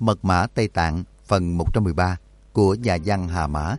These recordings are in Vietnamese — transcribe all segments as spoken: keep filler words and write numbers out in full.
Mật mã Tây Tạng phần một trăm mười ba của nhà văn Hà Mã.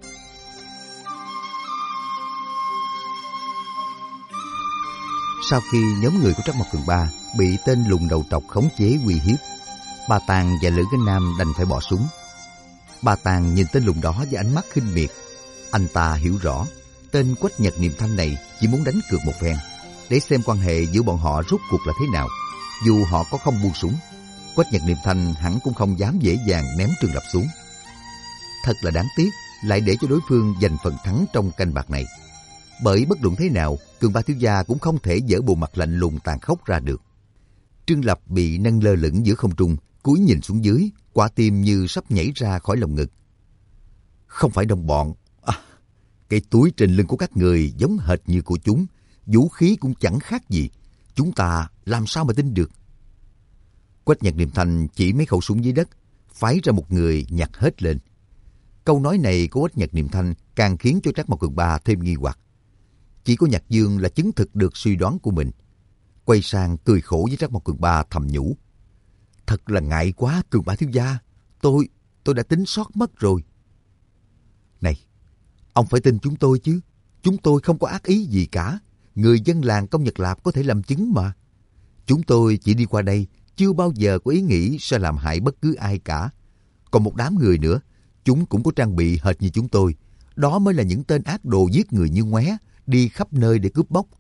Sau khi nhóm người của Trắc Mộc Cường Ba bị tên lùng đầu tộc khống chế uy hiếp, Ba Tàng và Lữ Cái Nam đành phải bỏ súng. Ba Tàng nhìn tên lùng đó với ánh mắt khinh miệt. Anh ta hiểu rõ tên Quách Nhật Niệm Thanh này chỉ muốn đánh cược một phen để xem quan hệ giữa bọn họ rốt cuộc là thế nào. Dù họ có không buông súng, Quách Nhật Niệm Thanh hẳn cũng không dám dễ dàng ném Trương Lập xuống. Thật là đáng tiếc, lại để cho đối phương giành phần thắng trong canh bạc này. Bởi bất luận thế nào, Cường Ba thiếu gia cũng không thể dỡ bộ mặt lạnh lùng tàn khốc ra được. Trương Lập bị nâng lơ lửng giữa không trung, cúi nhìn xuống dưới, quả tim như sắp nhảy ra khỏi lồng ngực. Không phải đồng bọn. À, cái túi trên lưng của các người giống hệt như của chúng, vũ khí cũng chẳng khác gì. Chúng ta làm sao mà tin được? Quách Nhật Niệm Thanh chỉ mấy khẩu súng dưới đất, phái ra một người nhặt hết lên. Câu nói này của Quách Nhật Niệm Thanh càng khiến cho Trắc Mộc Cường Ba thêm nghi hoặc. Chỉ có Nhạc Dương là chứng thực được suy đoán của mình. Quay sang cười khổ với Trắc Mộc Cường Ba thầm nhủ. Thật là ngại quá Cường Ba thiếu gia, tôi, tôi đã tính sót mất rồi. Này, ông phải tin chúng tôi chứ, chúng tôi không có ác ý gì cả. Người dân làng Công Nhật Lạp có thể làm chứng mà. Chúng tôi chỉ đi qua đây, chưa bao giờ có ý nghĩ sẽ làm hại bất cứ ai cả. Còn một đám người nữa, chúng cũng có trang bị hệt như chúng tôi. Đó mới là những tên ác đồ giết người như ngoé, đi khắp nơi để cướp bóc.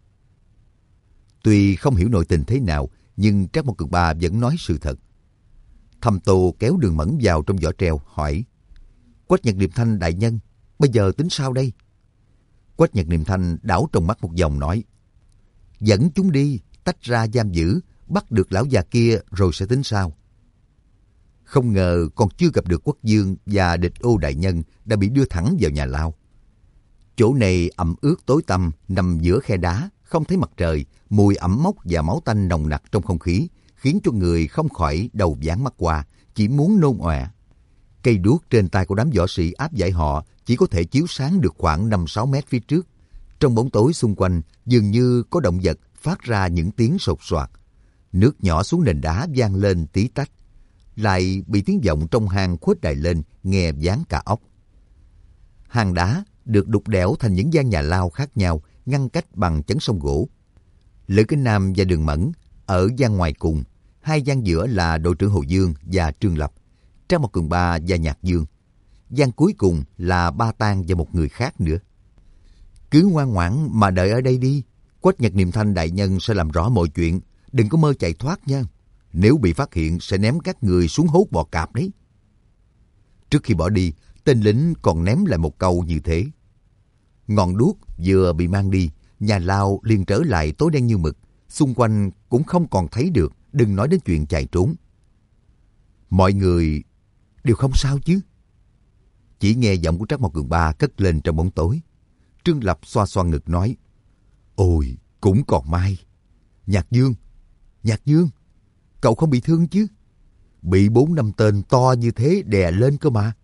Tuy không hiểu nội tình thế nào, nhưng Trắc Mộc Cường Ba vẫn nói sự thật. Thầm Tô kéo Đường Mẫn vào trong vỏ treo, hỏi. Quách Nhật Niệm Thanh đại nhân, bây giờ tính sao đây? Quách Nhật Niệm Thanh đảo trong mắt một vòng nói. Dẫn chúng đi, tách ra giam giữ, bắt được lão già kia rồi sẽ tính sao. Không ngờ còn chưa gặp được Quốc Dương và Địch Ô đại nhân đã bị đưa thẳng vào nhà lao. Chỗ này ẩm ướt tối tăm, nằm giữa khe đá, không thấy mặt trời, mùi ẩm mốc và máu tanh nồng nặc trong không khí, khiến cho người không khỏi đầu váng mắt qua, chỉ muốn nôn ọe. Cây đuốc trên tay của đám võ sĩ áp giải họ chỉ có thể chiếu sáng được khoảng năm sáu mét phía trước. Trong bóng tối xung quanh, dường như có động vật phát ra những tiếng sột soạt. Nước nhỏ xuống nền đá vang lên tí tách, lại bị tiếng vọng trong hang khuếch đại lên, nghe váng cả óc. Hang đá được đục đẽo thành những gian nhà lao khác nhau, ngăn cách bằng chắn sông gỗ. Lữ Cái Nam và Đường Mẫn ở gian ngoài cùng, hai gian giữa là đội trưởng Hồ Dương và Trương Lập, Trắc Mộc Cường Ba và Nhạc Dương. Gian cuối cùng là Ba Tang và một người khác nữa. Cứ ngoan ngoãn mà đợi ở đây đi, Quách Nhật Niệm Thanh đại nhân sẽ làm rõ mọi chuyện, đừng có mơ chạy thoát nha. Nếu bị phát hiện sẽ ném các người xuống hố bò cạp đấy. Trước khi bỏ đi, tên lính còn ném lại một câu như thế. Ngọn đuốc vừa bị mang đi, nhà lao liền trở lại tối đen như mực, xung quanh cũng không còn thấy được, đừng nói đến chuyện chạy trốn. Mọi người đều không sao chứ? Chỉ nghe giọng của Trắc Mộc Cường Ba cất lên trong bóng tối. Trương Lập xoa xoa ngực nói. Ôi, cũng còn may. Nhạc Dương, Nhạc Dương, cậu không bị thương chứ? Bị bốn năm tên to như thế đè lên cơ mà.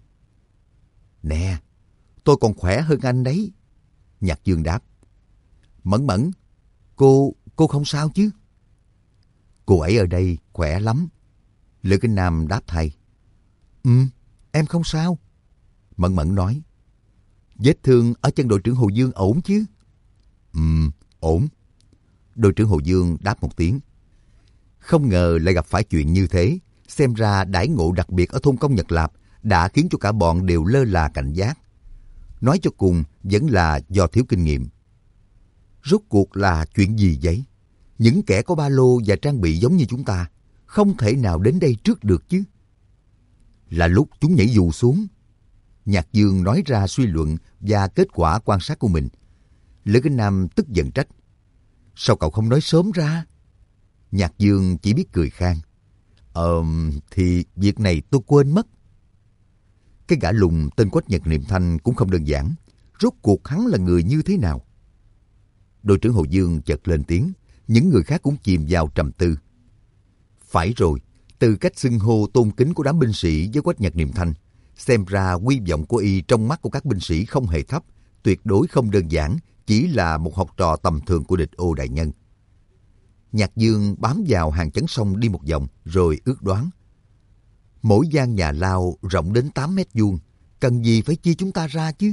Nè, tôi còn khỏe hơn anh đấy. Nhạc Dương đáp. Mẫn Mẫn, cô, cô không sao chứ? Cô ấy ở đây khỏe lắm. Lữ Cái Nam đáp thay. Ừ, em không sao. Mẫn Mẫn nói. Vết thương ở chân đội trưởng Hồ Dương ổn chứ? Ừ, ổn. Đội trưởng Hồ Dương đáp một tiếng. Không ngờ lại gặp phải chuyện như thế. Xem ra đãi ngộ đặc biệt ở thôn Công Nhật Lạp đã khiến cho cả bọn đều lơ là cảnh giác. Nói cho cùng vẫn là do thiếu kinh nghiệm. Rốt cuộc là chuyện gì vậy? Những kẻ có ba lô và trang bị giống như chúng ta không thể nào đến đây trước được chứ. Là lúc chúng nhảy dù xuống. Nhạc Dương nói ra suy luận và kết quả quan sát của mình. Lữ Cái Nam tức giận trách. Sao cậu không nói sớm ra? Nhạc Dương chỉ biết cười khan. Ờ, thì việc này tôi quên mất. Cái gã lùn tên Quách Nhật Niệm Thanh cũng không đơn giản. Rốt cuộc hắn là người như thế nào? Đội trưởng Hồ Dương chợt lên tiếng. Những người khác cũng chìm vào trầm tư. Phải rồi, từ cách xưng hô tôn kính của đám binh sĩ với Quách Nhật Niệm Thanh, xem ra uy vọng của y trong mắt của các binh sĩ không hề thấp, tuyệt đối không đơn giản, chỉ là một học trò tầm thường của Địch Ô đại nhân. Nhạc Dương bám vào hàng chắn sông đi một vòng rồi ước đoán. Mỗi gian nhà lao rộng đến tám mét vuông, cần gì phải chia chúng ta ra chứ?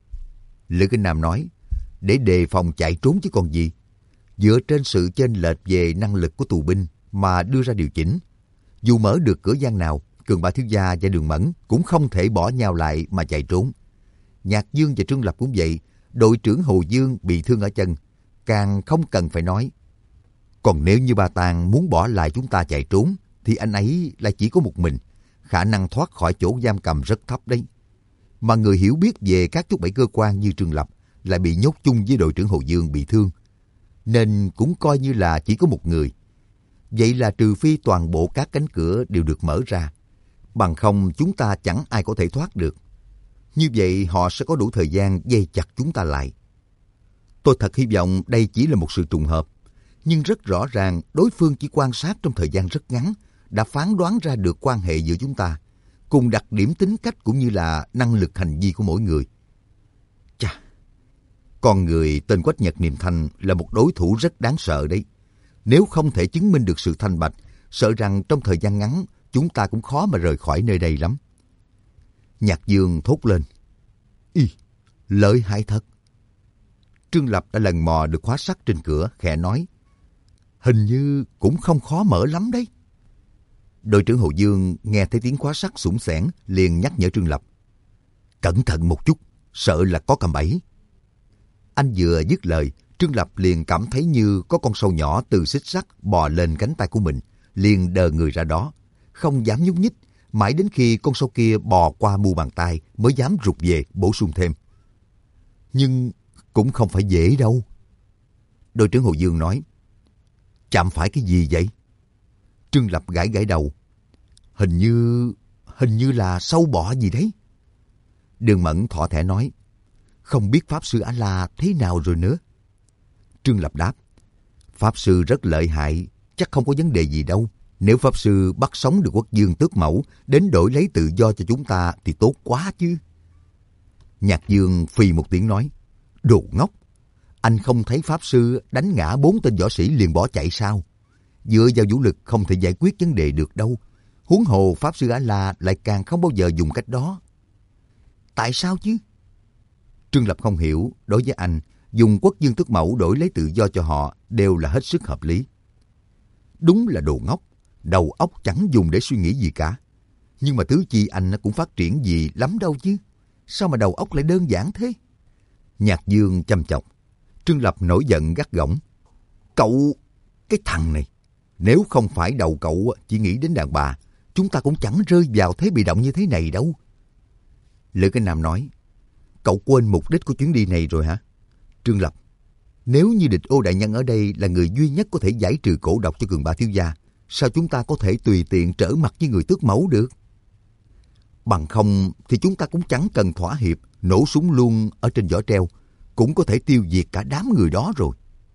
Lữ Kinh Nam nói, để đề phòng chạy trốn chứ còn gì. Dựa trên sự chênh lệch về năng lực của tù binh mà đưa ra điều chỉnh. Dù mở được cửa gian nào, Cường Ba thiếu gia và Đường Mẫn cũng không thể bỏ nhau lại mà chạy trốn. Nhạc Dương và Trương Lập cũng vậy, đội trưởng Hồ Dương bị thương ở chân, càng không cần phải nói. Còn nếu như Ba Tàng muốn bỏ lại chúng ta chạy trốn, thì anh ấy lại chỉ có một mình, khả năng thoát khỏi chỗ giam cầm rất thấp đấy. Mà người hiểu biết về các thúc đẩy cơ quan như Trương Lập lại bị nhốt chung với đội trưởng Hồ Dương bị thương, nên cũng coi như là chỉ có một người. Vậy là trừ phi toàn bộ các cánh cửa đều được mở ra, bằng không chúng ta chẳng ai có thể thoát được. Như vậy họ sẽ có đủ thời gian dây chặt chúng ta lại. Tôi thật hy vọng đây chỉ là một sự trùng hợp, nhưng rất rõ ràng đối phương chỉ quan sát trong thời gian rất ngắn đã phán đoán ra được quan hệ giữa chúng ta, cùng đặc điểm tính cách cũng như là năng lực hành vi của mỗi người. Chà, con người tên Quách Nhật Niệm Thanh là một đối thủ rất đáng sợ đấy. Nếu không thể chứng minh được sự thanh bạch, sợ rằng trong thời gian ngắn chúng ta cũng khó mà rời khỏi nơi đây lắm. Nhạc Dương thốt lên. Y, lợi hại thật. Trương Lập đã lần mò được khóa sắt trên cửa, khẽ nói. Hình như cũng không khó mở lắm đấy. Đội trưởng Hồ Dương nghe thấy tiếng khóa sắt sủng sẻn, liền nhắc nhở Trương Lập. Cẩn thận một chút, sợ là có cạm bẫy. Anh vừa dứt lời, Trương Lập liền cảm thấy như có con sâu nhỏ từ xích sắt bò lên cánh tay của mình, liền đờ người ra đó, không dám nhúc nhích, mãi đến khi con sâu kia bò qua mu bàn tay mới dám rụt về bổ sung thêm. Nhưng cũng không phải dễ đâu. Đội trưởng Hồ Dương nói. Chạm phải cái gì vậy? Trương Lập gãi gãi đầu. Hình như... hình như là sâu bọ gì đấy. Đường Mẫn thỏ thẻ nói. Không biết Pháp Sư A-la thế nào rồi nữa. Trương Lập đáp. Pháp Sư rất lợi hại, chắc không có vấn đề gì đâu. Nếu Pháp Sư bắt sống được Quốc Dương Tước Mẫu đến đổi lấy tự do cho chúng ta thì tốt quá chứ. Nhạc Dương phì một tiếng nói. Đồ ngốc! Anh không thấy Pháp Sư đánh ngã bốn tên võ sĩ liền bỏ chạy sao? Dựa vào vũ lực không thể giải quyết vấn đề được đâu. Huống hồ Pháp Sư A-la lại càng không bao giờ dùng cách đó. Tại sao chứ? Trương Lập không hiểu, đối với anh, dùng Quốc Dương Tước Mẫu đổi lấy tự do cho họ đều là hết sức hợp lý. Đúng là đồ ngốc, đầu óc chẳng dùng để suy nghĩ gì cả. Nhưng mà tứ chi anh cũng phát triển gì lắm đâu chứ. Sao mà đầu óc lại đơn giản thế? Nhạc Dương chăm chọc. Trương Lập nổi giận gắt gỏng. Cậu, cái thằng này, nếu không phải đầu cậu chỉ nghĩ đến đàn bà, chúng ta cũng chẳng rơi vào thế bị động như thế này đâu. Lữ Cái Nam nói. Cậu quên mục đích của chuyến đi này rồi hả? Trương Lập, nếu như Địch Ô đại nhân ở đây là người duy nhất có thể giải trừ cổ độc cho Cường Ba thiếu gia, sao chúng ta có thể tùy tiện trở mặt với người tước mẫu được? Bằng không thì chúng ta cũng chẳng cần thỏa hiệp, nổ súng luôn ở trên giỏ treo, cũng có thể tiêu diệt cả đám người đó rồi.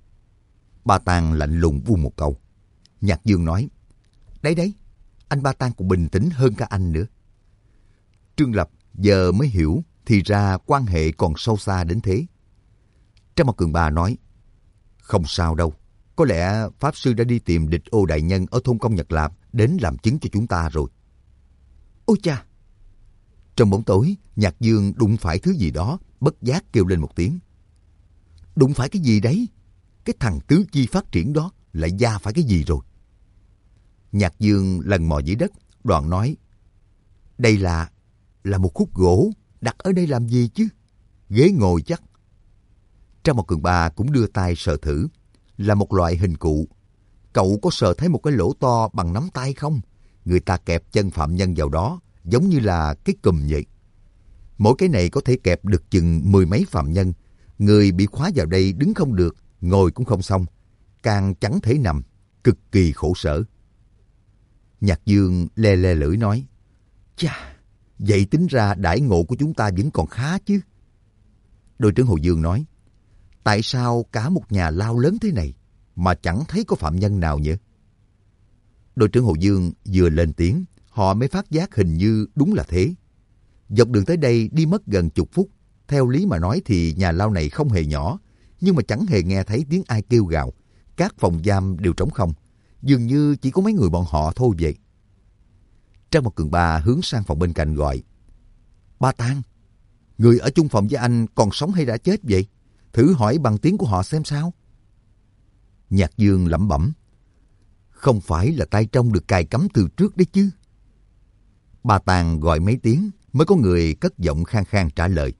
Ba Tàng lạnh lùng buông một câu. Nhạc Dương nói, đấy đấy, anh Ba Tàng cũng bình tĩnh hơn cả anh nữa. Trương Lập giờ mới hiểu, thì ra quan hệ còn sâu xa đến thế. Trác Mộc Cường Ba nói, không sao đâu, có lẽ Pháp Sư đã đi tìm Địch Ô đại nhân ở thôn Công Nhật Lạp đến làm chứng cho chúng ta rồi. Ôi cha! Trong bóng tối, Nhạc Dương đụng phải thứ gì đó, bất giác kêu lên một tiếng. Đụng phải cái gì đấy? Cái thằng tứ chi phát triển đó lại da phải cái gì rồi? Nhạc Dương lần mò dưới đất, đoạn nói, đây là, là một khúc gỗ, đặt ở đây làm gì chứ? Ghế ngồi chắc. Trác Mộc Cường Ba cũng đưa tay sờ thử, là một loại hình cụ. Cậu có sờ thấy một cái lỗ to bằng nắm tay không? Người ta kẹp chân phạm nhân vào đó, giống như là cái cùm vậy. Mỗi cái này có thể kẹp được chừng mười mấy phạm nhân. Người bị khóa vào đây đứng không được, ngồi cũng không xong, càng chẳng thể nằm, cực kỳ khổ sở. Nhạc Dương le le lưỡi nói, chà, vậy tính ra đãi ngộ của chúng ta vẫn còn khá chứ. Đội trưởng Hồ Dương nói, tại sao cả một nhà lao lớn thế này mà chẳng thấy có phạm nhân nào nhỉ? Đội trưởng Hồ Dương vừa lên tiếng, họ mới phát giác hình như đúng là thế. Dọc đường tới đây đi mất gần chục phút. Theo lý mà nói thì nhà lao này không hề nhỏ, nhưng mà chẳng hề nghe thấy tiếng ai kêu gào. Các phòng giam đều trống không, dường như chỉ có mấy người bọn họ thôi vậy. Trang một Cường Ba hướng sang phòng bên cạnh gọi. Ba Tang, người ở chung phòng với anh còn sống hay đã chết vậy? Thử hỏi bằng tiếng của họ xem sao. Nhạc Dương lẩm bẩm. Không phải là tay trong được cài cắm từ trước đấy chứ. Ba Tang gọi mấy tiếng mới có người cất giọng khang khang trả lời.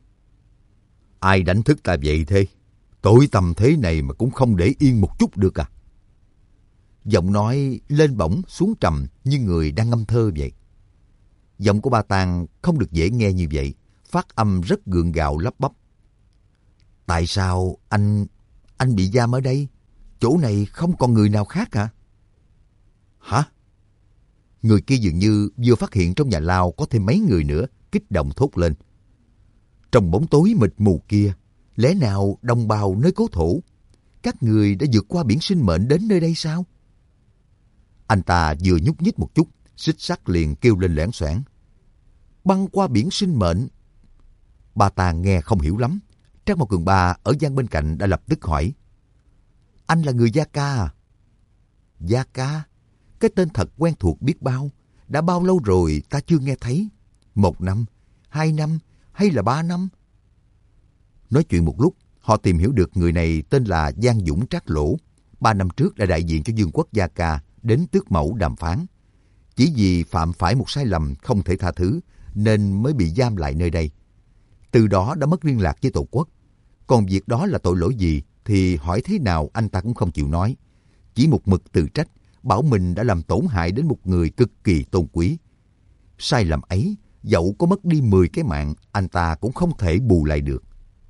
Ai đánh thức ta vậy thế? Tối tăm thế này mà cũng không để yên một chút được à? Giọng nói lên bổng xuống trầm như người đang ngâm thơ vậy. Giọng của Ba Tang không được dễ nghe như vậy, phát âm rất gượng gạo lắp bắp. Tại sao anh... anh bị giam ở đây? Chỗ này không còn người nào khác hả? Hả? Người kia dường như vừa phát hiện trong nhà lao có thêm mấy người nữa, kích động thốt lên. Trong bóng tối mịt mù kia, lẽ nào đồng bào nơi cố thổ? Các người đã vượt qua biển sinh mệnh đến nơi đây sao? Anh ta vừa nhúc nhích một chút, xích sắt liền kêu lên loảng xoảng. Băng qua biển sinh mệnh? Ba Tang nghe không hiểu lắm. Trang một Cường Ba ở gian bên cạnh đã lập tức hỏi. Anh là người Gia Ca à? Gia Ca? Cái tên thật quen thuộc biết bao. Đã bao lâu rồi ta chưa nghe thấy? Một năm, hai năm hay là ba năm? Nói chuyện một lúc, họ tìm hiểu được người này tên là Giang Dũng Trác Lỗ. Ba năm trước đã đại diện cho vương quốc Gia Ca đến tước mẫu đàm phán. Chỉ vì phạm phải một sai lầm không thể tha thứ nên mới bị giam lại nơi đây. Từ đó đã mất liên lạc với tổ quốc. Còn việc đó là tội lỗi gì thì hỏi thế nào anh ta cũng không chịu nói. Chỉ một mực tự trách, bảo mình đã làm tổn hại đến một người cực kỳ tôn quý. Sai lầm ấy, dẫu có mất đi mười cái mạng, anh ta cũng không thể bù lại được.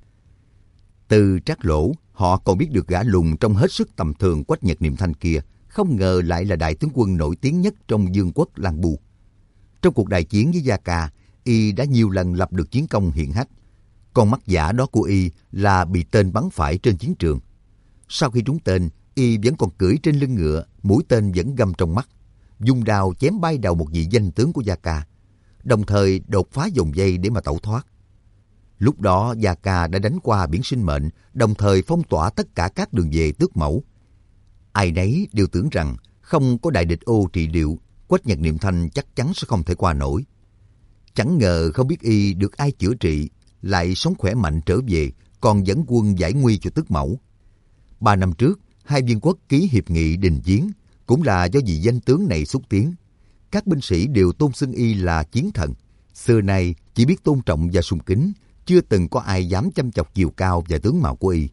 Từ Trác Lỗ, họ còn biết được gã lùn trong hết sức tầm thường Quách Nhật Niệm Thanh kia, không ngờ lại là đại tướng quân nổi tiếng nhất trong vương quốc Lan Bu. Trong cuộc đại chiến với Gia Ca, y đã nhiều lần lập được chiến công hiển hách. Con mắt giả đó của y là bị tên bắn phải trên chiến trường. Sau khi trúng tên, y vẫn còn cưỡi trên lưng ngựa, mũi tên vẫn găm trong mắt, dùng đao chém bay đầu một vị danh tướng của Gia Ca, đồng thời đột phá vòng dây để mà tẩu thoát. Lúc đó Gia Ca đã đánh qua biển sinh mệnh, đồng thời phong tỏa tất cả các đường về tước mẫu. Ai nấy đều tưởng rằng không có đại địch ô trị liệu, Quách Nhật Niệm Thanh chắc chắn sẽ không thể qua nổi. Chẳng ngờ không biết y được ai chữa trị, lại sống khỏe mạnh trở về, còn dẫn quân giải nguy cho tước mẫu. Ba năm trước, hai vương quốc ký hiệp nghị đình chiến, cũng là do vị danh tướng này xúc tiến. Các binh sĩ đều tôn xưng y là chiến thần. Xưa nay chỉ biết tôn trọng và sùng kính, chưa từng có ai dám châm chọc chiều cao và tướng mạo của y.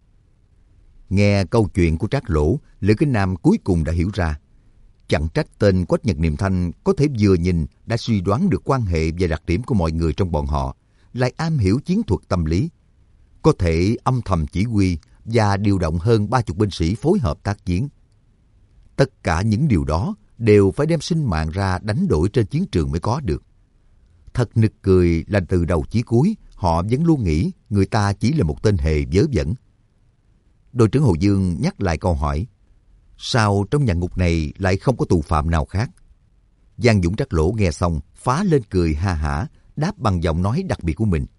Nghe câu chuyện của Trác Lỗ, Lữ Kính Nam cuối cùng đã hiểu ra. Chẳng trách tên Quách Nhật Niệm Thanh có thể vừa nhìn đã suy đoán được quan hệ và đặc điểm của mọi người trong bọn họ, lại am hiểu chiến thuật tâm lý, có thể âm thầm chỉ huy và điều động hơn ba chục binh sĩ phối hợp tác chiến. Tất cả những điều đó đều phải đem sinh mạng ra đánh đổi trên chiến trường mới có được. Thật nực cười là từ đầu chí cuối, họ vẫn luôn nghĩ người ta chỉ là một tên hề vớ vẩn. Đội trưởng Hồ Dương nhắc lại câu hỏi, sao trong nhà ngục này lại không có tù phạm nào khác? Giang Dũng Trác Lỗ nghe xong, phá lên cười ha hả, đáp bằng giọng nói đặc biệt của mình.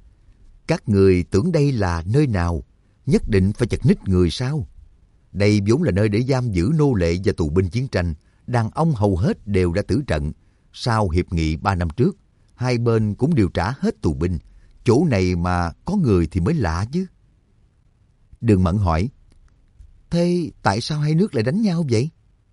Các người tưởng đây là nơi nào? Nhất định phải chật ních người sao? Đây vốn là nơi để giam giữ nô lệ và tù binh chiến tranh. Đàn ông hầu hết đều đã tử trận. Sau hiệp nghị ba năm trước, hai bên cũng đều trả hết tù binh. Chỗ này mà có người thì mới lạ chứ. Đường Mẫn hỏi, thế tại sao hai nước lại đánh nhau vậy?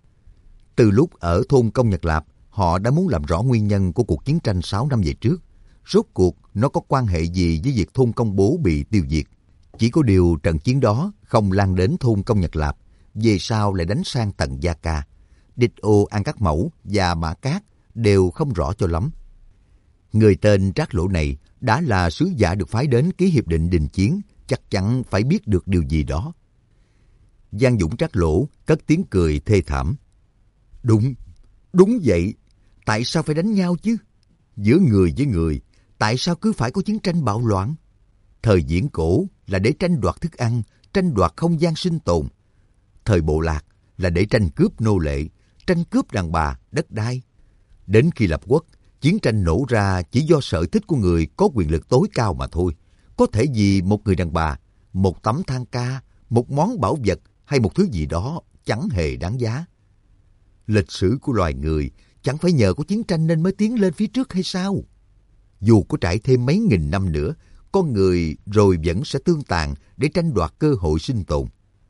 Từ lúc ở thôn Công Nhật Lạp, họ đã muốn làm rõ nguyên nhân của cuộc chiến tranh sáu năm về trước. Rốt cuộc nó có quan hệ gì với việc thôn Công Bố bị tiêu diệt? Chỉ có điều trận chiến đó không lan đến thôn Công Nhật Lạp, về sau lại đánh sang tận Gia Ca. Địch ô An Cát Mẫu và Mã Cát đều không rõ cho lắm. Người tên Trác Lỗ này đã là sứ giả được phái đến ký hiệp định đình chiến, chắc chắn phải biết được điều gì đó. Giang Dũng Trác Lỗ cất tiếng cười thê thảm. Đúng, đúng vậy. Tại sao phải đánh nhau chứ? Giữa người với người, tại sao cứ phải có chiến tranh bạo loạn? Thời viễn cổ là để tranh đoạt thức ăn, tranh đoạt không gian sinh tồn. Thời bộ lạc là để tranh cướp nô lệ, tranh cướp đàn bà, đất đai. Đến khi lập quốc, chiến tranh nổ ra chỉ do sở thích của người có quyền lực tối cao mà thôi. Có thể vì một người đàn bà, một tấm than ca, một món bảo vật hay một thứ gì đó chẳng hề đáng giá. Lịch sử của loài người chẳng phải nhờ có chiến tranh nên mới tiến lên phía trước hay sao? Dù có trải thêm mấy nghìn năm nữa, con người rồi vẫn sẽ tương tàn để tranh đoạt cơ hội sinh tồn.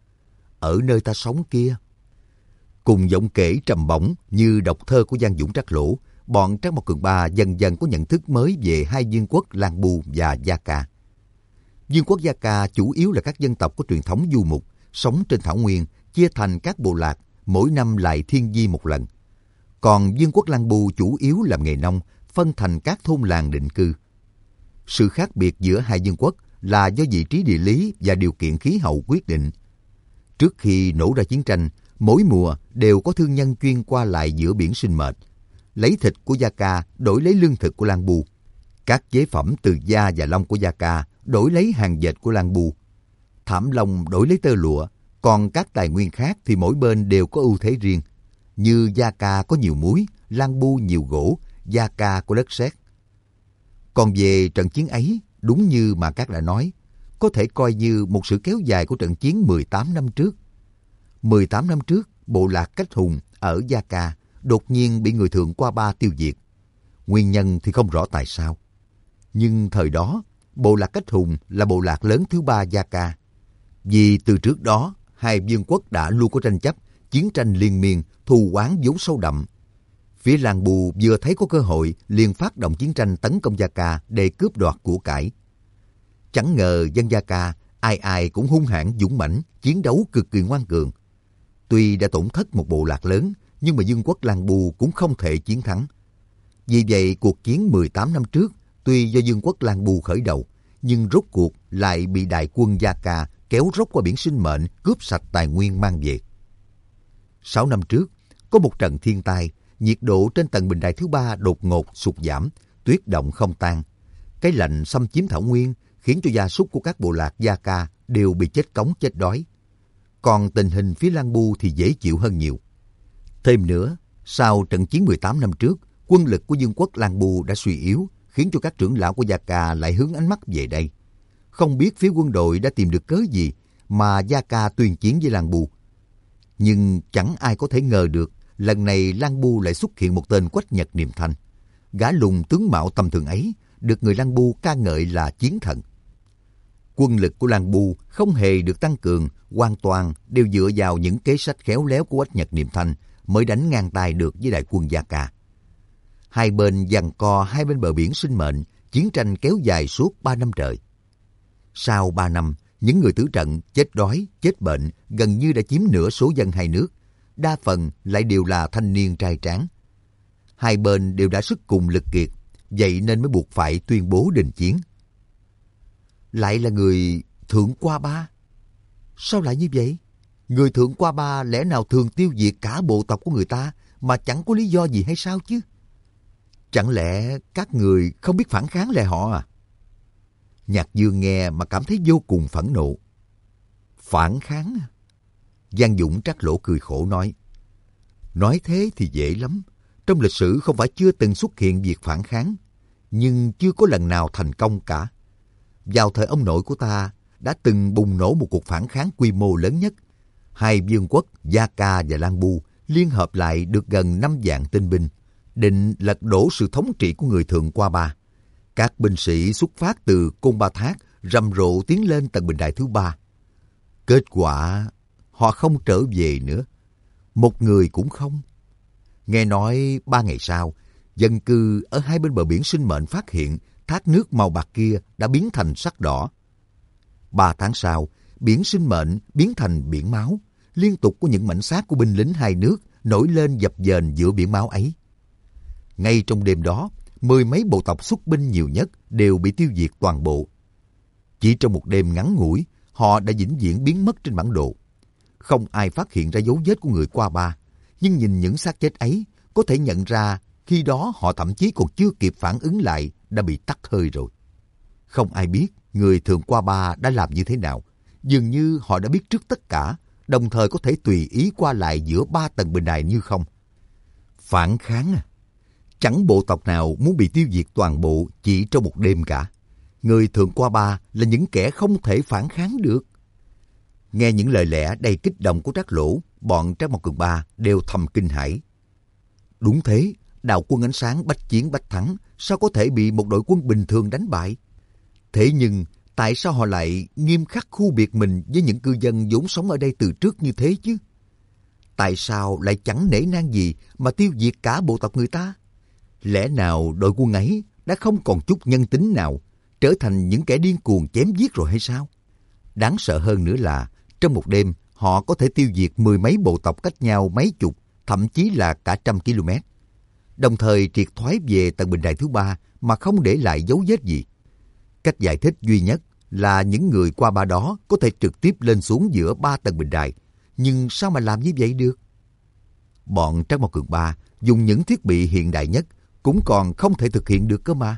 Ở nơi ta sống kia, cùng giọng kể trầm bổng như đọc thơ của Giang Dũng Trắc Lỗ, bọn Trắc Mộc Cường Ba dần dần có nhận thức mới về hai vương quốc Lang Bu và Gia Ca. Vương quốc Gia Ca chủ yếu là các dân tộc có truyền thống du mục, sống trên thảo nguyên, chia thành các bộ lạc, mỗi năm lại thiên di một lần. Còn vương quốc Lang Bu chủ yếu làm nghề nông, phân thành các thôn làng định cư. Sự khác biệt giữa hai vương quốc là do vị trí địa lý và điều kiện khí hậu quyết định. Trước khi nổ ra chiến tranh, mỗi mùa đều có thương nhân chuyên qua lại giữa biển sinh mệnh, lấy thịt của Gia Ca đổi lấy lương thực của Lang Bu. Các chế phẩm từ da và lông của Gia Ca đổi lấy hàng dệt của Lang Bu. Thảm lông đổi lấy tơ lụa, còn các tài nguyên khác thì mỗi bên đều có ưu thế riêng. Như Gia Ca có nhiều muối, Lang Bu nhiều gỗ, Gia Ca có đất sét. Còn về trận chiến ấy, đúng như mà các đã nói, có thể coi như một sự kéo dài của trận chiến mười tám năm trước. mười tám năm trước, bộ lạc Cách Hùng ở Gia Ca đột nhiên bị người Thượng Qua Ba tiêu diệt. Nguyên nhân thì không rõ tại sao. Nhưng thời đó, bộ lạc Cách Hùng là bộ lạc lớn thứ ba Gia Ca. Vì từ trước đó, hai vương quốc đã luôn có tranh chấp, chiến tranh liên miên, thù oán vốn sâu đậm. Phía Lang Bu vừa thấy có cơ hội liền phát động chiến tranh tấn công Gia Ca để cướp đoạt của cải. Chẳng ngờ dân Gia Ca ai ai cũng hung hãn dũng mãnh, chiến đấu cực kỳ ngoan cường. Tuy đã tổn thất một bộ lạc lớn, nhưng mà vương quốc Lang Bu cũng không thể chiến thắng. Vì vậy, cuộc chiến mười tám năm trước, tuy do vương quốc Lang Bu khởi đầu, nhưng rốt cuộc lại bị đại quân Gia Ca kéo róc qua biển sinh mệnh, cướp sạch tài nguyên mang về. Sáu năm trước, có một trận thiên tai, nhiệt độ trên tầng bình đài thứ ba đột ngột sụt giảm, tuyết động không tan. Cái lạnh xâm chiếm thảo nguyên khiến cho gia súc của các bộ lạc Gia Ca đều bị chết cóng chết đói. Còn tình hình phía Lang Bu thì dễ chịu hơn nhiều. Thêm nữa, sau trận chiến mười tám năm trước, quân lực của vương quốc Lang Bu đã suy yếu, khiến cho các trưởng lão của Gia Ca lại hướng ánh mắt về đây. Không biết phía quân đội đã tìm được cớ gì mà Gia Ca tuyên chiến với Lang Bu. Nhưng chẳng ai có thể ngờ được, lần này Lang Bu lại xuất hiện một tên Quách Nhật Niệm Thanh. Gã lùn tướng mạo tầm thường ấy được người Lang Bu ca ngợi là chiến thần. Quân lực của Lang Bu không hề được tăng cường, hoàn toàn đều dựa vào những kế sách khéo léo của Quách Nhật Niệm Thanh mới đánh ngang tay được với đại quân Gia Ca. Hai bên giằng co hai bên bờ biển sinh mệnh, chiến tranh kéo dài suốt ba năm trời. Sau ba năm, những người tử trận chết đói, chết bệnh gần như đã chiếm nửa số dân hai nước, đa phần lại đều là thanh niên trai tráng. Hai bên đều đã sức cùng lực kiệt, vậy nên mới buộc phải tuyên bố đình chiến. Lại là người Thượng Qua Ba. Sao lại như vậy? Người Thượng Qua Ba lẽ nào thường tiêu diệt cả bộ tộc của người ta mà chẳng có lý do gì hay sao chứ? Chẳng lẽ các người không biết phản kháng lại họ à? Nhạc Dương nghe mà cảm thấy vô cùng phẫn nộ. Phản kháng à? Giang Dũng Trắc Lỗ cười khổ nói. Nói thế thì dễ lắm. Trong lịch sử không phải chưa từng xuất hiện việc phản kháng, nhưng chưa có lần nào thành công cả. Vào thời ông nội của ta đã từng bùng nổ một cuộc phản kháng quy mô lớn nhất. Hai vương quốc Gia Ca và Lang Bu liên hợp lại được gần năm vạn tinh binh, định lật đổ sự thống trị của người Thượng Qua Ba. Các binh sĩ xuất phát từ Côn Ba Thác rầm rộ tiến lên tầng bình đài thứ ba. Kết quả, họ không trở về nữa. Một người cũng không. Nghe nói ba ngày sau, dân cư ở hai bên bờ biển sinh mệnh phát hiện thác nước màu bạc kia đã biến thành sắc đỏ. Ba tháng sau, biển sinh mệnh biến thành biển máu. Liên tục có những mảnh xác của binh lính hai nước nổi lên dập dềnh giữa biển máu ấy. Ngay trong đêm đó, mười mấy bộ tộc xuất binh nhiều nhất đều bị tiêu diệt toàn bộ. Chỉ trong một đêm ngắn ngủi, họ đã vĩnh viễn biến mất trên bản đồ. Không ai phát hiện ra dấu vết của người Qua Ba, nhưng nhìn những xác chết ấy, có thể nhận ra khi đó họ thậm chí còn chưa kịp phản ứng lại đã bị tắt hơi rồi. Không ai biết người Thượng Qua Ba đã làm như thế nào. Dường như họ đã biết trước tất cả, đồng thời có thể tùy ý qua lại giữa ba tầng bình đài như không. Phản kháng à? Chẳng bộ tộc nào muốn bị tiêu diệt toàn bộ chỉ trong một đêm cả. Người Thượng Qua Ba là những kẻ không thể phản kháng được. Nghe những lời lẽ đầy kích động của Trác Lỗ, bọn Trác Mộc Cường Ba đều thầm kinh hãi. Đúng thế, Đạo quân ánh sáng bách chiến bách thắng, sao có thể bị một đội quân bình thường đánh bại? Thế nhưng, tại sao họ lại nghiêm khắc khu biệt mình với những cư dân vốn sống ở đây từ trước như thế chứ? Tại sao lại chẳng nể nang gì mà tiêu diệt cả bộ tộc người ta? Lẽ nào đội quân ấy đã không còn chút nhân tính nào, trở thành những kẻ điên cuồng chém giết rồi hay sao? Đáng sợ hơn nữa là, trong một đêm, họ có thể tiêu diệt mười mấy bộ tộc cách nhau mấy chục, thậm chí là cả trăm km. Đồng thời triệt thoái về tầng bình đài thứ ba mà không để lại dấu vết gì. Cách giải thích duy nhất là những người qua ba đó có thể trực tiếp lên xuống giữa ba tầng bình đài. Nhưng sao mà làm như vậy được? Bọn Trác Mộc Cường Ba dùng những thiết bị hiện đại nhất cũng còn không thể thực hiện được cơ mà.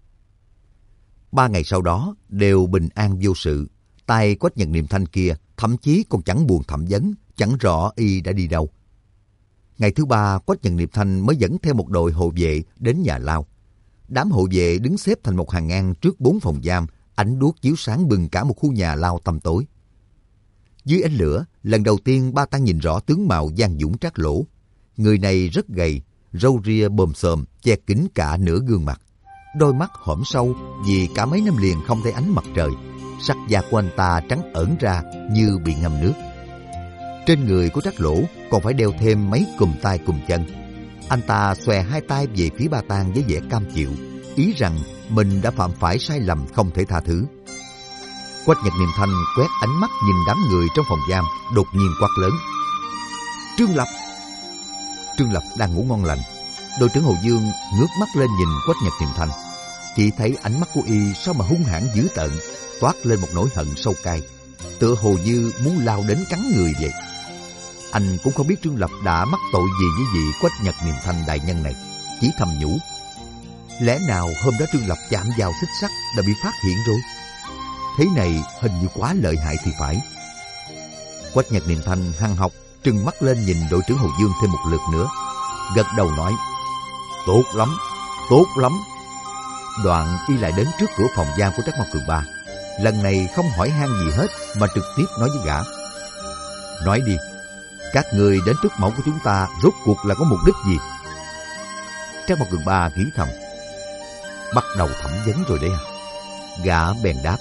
Ba ngày sau đó đều bình an vô sự. tay Quách Nhật Niệm Thanh kia thậm chí còn chẳng buồn thẩm vấn, chẳng rõ y đã đi đâu. Ngày thứ ba, Quách Nhật Niệm Thanh mới dẫn theo một đội hộ vệ đến nhà lao. Đám hộ vệ đứng xếp thành một hàng ngang trước bốn phòng giam, ánh đuốc chiếu sáng bừng cả một khu nhà lao tăm tối. Dưới ánh lửa, lần đầu tiên Ba Tăng nhìn rõ tướng mạo Giang Dũng Trác Lỗ. Người này rất gầy, râu ria bồm xồm che kín cả nửa gương mặt. Đôi mắt hõm sâu vì cả mấy năm liền không thấy ánh mặt trời. Sắc da của anh ta trắng ẩn ra như bị ngâm nước. Trên người của Trác Lỗ còn phải đeo thêm mấy cùm tay cùm chân. Anh ta xòe hai tay về phía Ba Tang với vẻ cam chịu, ý rằng mình đã phạm phải sai lầm không thể tha thứ. Quách Nhật Niệm Thanh quét ánh mắt nhìn đám người trong phòng giam, đột nhiên quát lớn: Trương Lập! Trương Lập đang ngủ ngon lành. Đội trưởng Hồ Dương ngước mắt lên nhìn Quách Nhật Niệm Thanh, chỉ thấy ánh mắt của y sao mà hung hãn dữ tợn, toát lên một nỗi hận sâu cay, tựa hồ như muốn lao đến cắn người vậy. Anh cũng không biết Trương Lập đã mắc tội gì với vị Quách Nhật Niệm Thanh đại nhân này, chỉ thầm nhủ: lẽ nào hôm đó Trương Lập chạm vào xích sắt đã bị phát hiện rồi? Thế này hình như quá lợi hại thì phải. Quách Nhật Niệm Thanh hăng học trừng mắt lên nhìn đội trưởng Hồ Dương thêm một lượt nữa, gật đầu nói: tốt lắm, tốt lắm. Đoạn y lại đến trước cửa phòng giam của Trác Mộc Cường Ba, lần này không hỏi han gì hết mà trực tiếp nói với gã: nói đi, các người đến trước mẫu của chúng ta rốt cuộc là có mục đích gì? Trác Mộc Cường Ba nghĩ thầm: bắt đầu thẩm vấn rồi đấy à? Gã bèn đáp: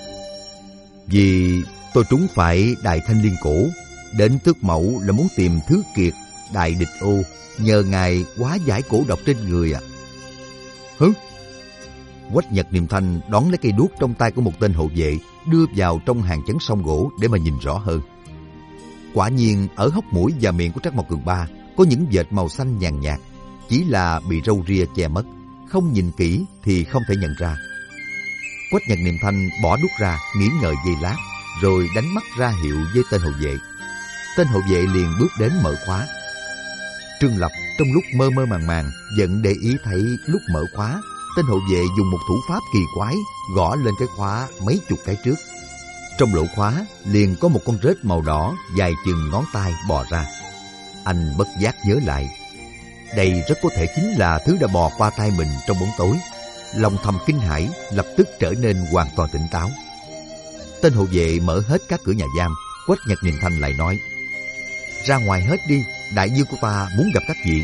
vì tôi trúng phải Đại Thanh Liên Cổ, đến tước mẫu là muốn tìm Thứ Kiệt Đại Địch Ô, nhờ ngài hóa giải cổ độc trên người à. Hứ? Quách Nhật Niệm Thanh đón lấy cây đuốc trong tay của một tên hộ vệ, đưa vào trong hàng chấn song gỗ để mà nhìn rõ hơn. Quả nhiên ở hốc mũi và miệng của Trác Mộc Cường Ba có những vệt màu xanh nhàn nhạt, chỉ là bị râu ria che mất, không nhìn kỹ thì không thể nhận ra. Quách Nhật Niệm Thanh bỏ đuốc ra, nghĩ ngợi giây lát, rồi đánh mắt ra hiệu với tên hộ vệ. Tên hộ vệ liền bước đến mở khóa. Trương Lập trong lúc mơ mơ màng màng vẫn để ý thấy lúc mở khóa, tên hộ vệ dùng một thủ pháp kỳ quái gõ lên cái khóa mấy chục cái trước. Trong lỗ khóa liền có một con rết màu đỏ dài chừng ngón tay bò ra. Anh bất giác nhớ lại, đây rất có thể chính là thứ đã bò qua tay mình trong bóng tối. Lòng thầm kinh hãi, lập tức trở nên hoàn toàn tỉnh táo. Tên hộ vệ mở hết các cửa nhà giam. Quách Nhật Niệm Thanh lại nói: ra ngoài hết đi, đại dương của ta muốn gặp các vị.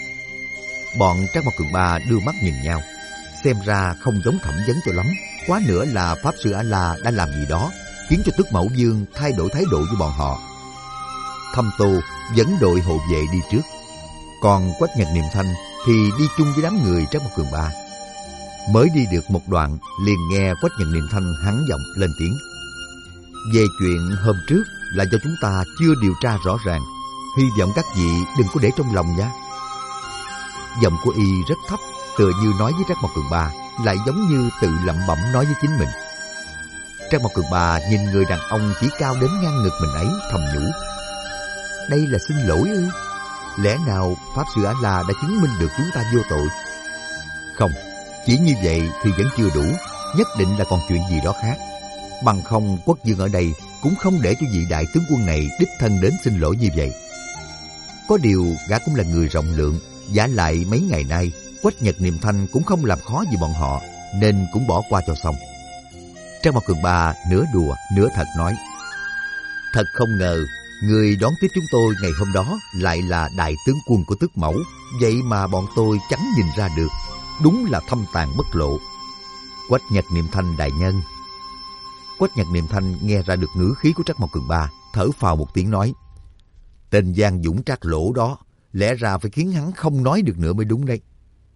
Bọn Trác Mộc Cường Ba đưa mắt nhìn nhau, xem ra không giống thẩm vấn cho lắm, quá nữa là Pháp Sư A-la đã làm gì đó khiến cho Tước Mẫu Dương thay đổi thái độ với bọn họ. Thâm Tô dẫn đội hộ vệ đi trước, còn Quách Nhật Niệm Thanh thì đi chung với đám người Trác Mộc Cường Ba. Mới đi được một đoạn, liền nghe Quách Nhật Niệm Thanh hắn giọng lên tiếng: về chuyện hôm trước là do chúng ta chưa điều tra rõ ràng, hy vọng các vị đừng có để trong lòng nhé. Giọng của y rất thấp, tựa như nói với Trác Mộc Cường Ba, lại giống như tự lẩm bẩm nói với chính mình. Trác Mộc Cường Ba nhìn người đàn ông chỉ cao đến ngang ngực mình ấy, thầm nhủ: đây là xin lỗi ư? Lẽ nào Pháp Sư A-la đã chứng minh được chúng ta vô tội? Không, chỉ như vậy thì vẫn chưa đủ, nhất định là còn chuyện gì đó khác. Bằng không Quốc Dương ở đây cũng không để cho vị đại tướng quân này đích thân đến xin lỗi như vậy. Có điều gã cũng là người rộng lượng, vả lại mấy ngày nay Quách Nhật Niệm Thanh cũng không làm khó gì bọn họ, nên cũng bỏ qua cho xong. Trác Mộc Cường Ba nửa đùa nửa thật nói: thật không ngờ Người đón tiếp chúng tôi ngày hôm đó lại là đại tướng quân của Tước Mẫu, vậy mà bọn tôi chẳng nhìn ra được. Đúng là thâm tàn bất lộ. Quách Nhật Niệm Thanh đại nhân. Quách Nhật Niệm Thanh nghe ra được ngữ khí của Trác Mộc Cường Ba, thở phào một tiếng nói: tên Giang Dũng Trác Lỗ đó, lẽ ra phải khiến hắn không nói được nữa mới đúng đấy.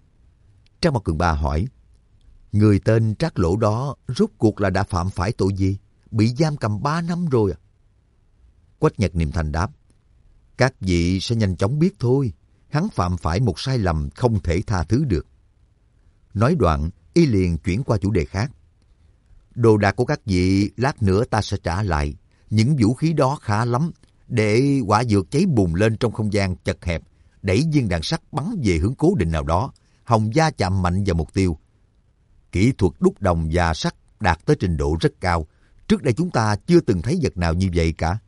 Trác Mộc Cường Ba hỏi: người tên Trác Lỗ đó rốt cuộc là đã phạm phải tội gì? Bị giam cầm ba năm rồi à? Quách Nhật Niệm Thanh đáp: các vị sẽ nhanh chóng biết thôi. Hắn phạm phải một sai lầm không thể tha thứ được. Nói đoạn, y liền chuyển qua chủ đề khác. Đồ đạc của các vị lát nữa ta sẽ trả lại. Những vũ khí đó khá lắm, để quả dược cháy bùng lên trong không gian chật hẹp, đẩy viên đạn sắt bắn về hướng cố định nào đó, hòng va chạm mạnh vào mục tiêu. Kỹ thuật đúc đồng và sắt đạt tới trình độ rất cao. Trước đây chúng ta chưa từng thấy vật nào như vậy cả.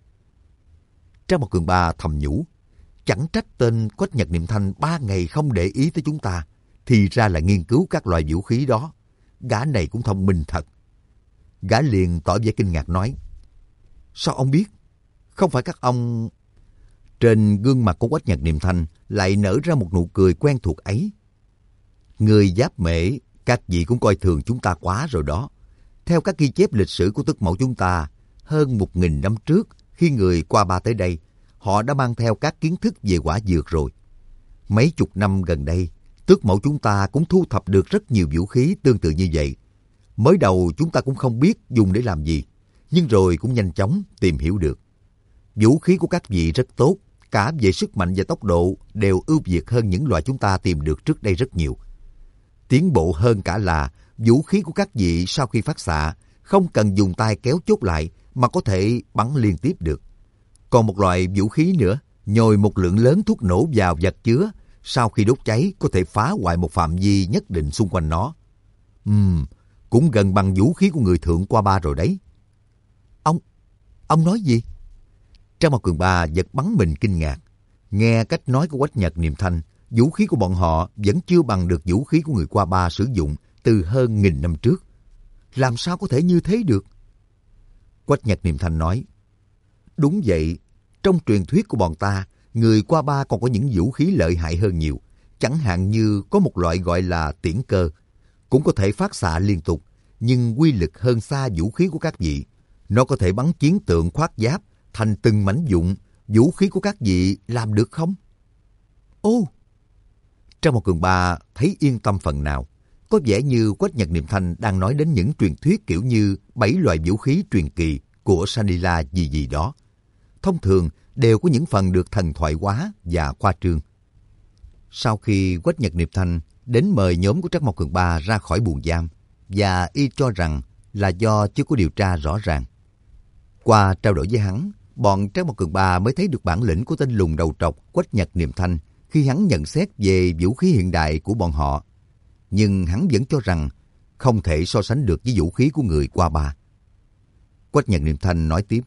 Trác Mộc Cường Ba thầm nhủ: chẳng trách tên Quách Nhật Niệm Thanh ba ngày không để ý tới chúng ta, thì ra là nghiên cứu các loại vũ khí đó. Gã này cũng thông minh thật. Gã liền tỏ vẻ kinh ngạc nói: sao ông biết? Không phải các ông... Trên gương mặt của Quách Nhật Niệm Thanh lại nở ra một nụ cười quen thuộc ấy. Người Giáp Mễ, các vị cũng coi thường chúng ta quá rồi đó. Theo các ghi chép lịch sử của Tước Mẫu chúng ta, hơn một nghìn năm trước, khi người qua Ba tới đây, họ đã mang theo các kiến thức về hỏa dược rồi. Mấy chục năm gần đây, Tước Mẫu chúng ta cũng thu thập được rất nhiều vũ khí tương tự như vậy. Mới đầu chúng ta cũng không biết dùng để làm gì, nhưng rồi cũng nhanh chóng tìm hiểu được. Vũ khí của các vị rất tốt, cả về sức mạnh và tốc độ đều ưu việt hơn những loại chúng ta tìm được trước đây rất nhiều. Tiến bộ hơn cả là vũ khí của các vị sau khi phát xạ không cần dùng tay kéo chốt lại mà có thể bắn liên tiếp được. Còn một loại vũ khí nữa, nhồi một lượng lớn thuốc nổ vào vật chứa, sau khi đốt cháy có thể phá hoại một phạm vi nhất định xung quanh nó. Ừm, cũng gần bằng vũ khí của người Thượng qua Ba rồi đấy. Ông, ông nói gì? Trác Mộc Cường Ba giật bắn mình kinh ngạc. Nghe cách nói của Quách Nhật Niệm Thanh, vũ khí của bọn họ vẫn chưa bằng được vũ khí của người qua Ba sử dụng từ hơn nghìn năm trước. Làm sao có thể như thế được? Quách Nhật Niệm Thanh nói: đúng vậy, trong truyền thuyết của bọn ta, người qua Ba còn có những vũ khí lợi hại hơn nhiều. Chẳng hạn như có một loại gọi là tiễn cơ, cũng có thể phát xạ liên tục, nhưng uy lực hơn xa vũ khí của các vị. Nó có thể bắn chiến tượng khoác giáp thành từng mảnh vụn. Vũ khí của các vị làm được không? Ô! Trác Mộc Cường Ba thấy yên tâm phần nào. Có vẻ như Quách Nhật Niệm Thanh đang nói đến những truyền thuyết kiểu như bảy loại vũ khí truyền kỳ của Sanila gì gì đó. Thông thường đều có những phần được thần thoại hóa và khoa trương. Sau khi Quách Nhật Niệm Thanh đến mời nhóm của Trác Mộc Cường Ba ra khỏi buồng giam, và y cho rằng là do chưa có điều tra rõ ràng. Qua trao đổi với hắn, bọn Trác Mộc Cường Ba mới thấy được bản lĩnh của tên lùn đầu trọc Quách Nhật Niệm Thanh khi hắn nhận xét về vũ khí hiện đại của bọn họ. Nhưng hắn vẫn cho rằng không thể so sánh được với vũ khí của người qua Ba. Quách Nhật Niệm Thanh nói tiếp: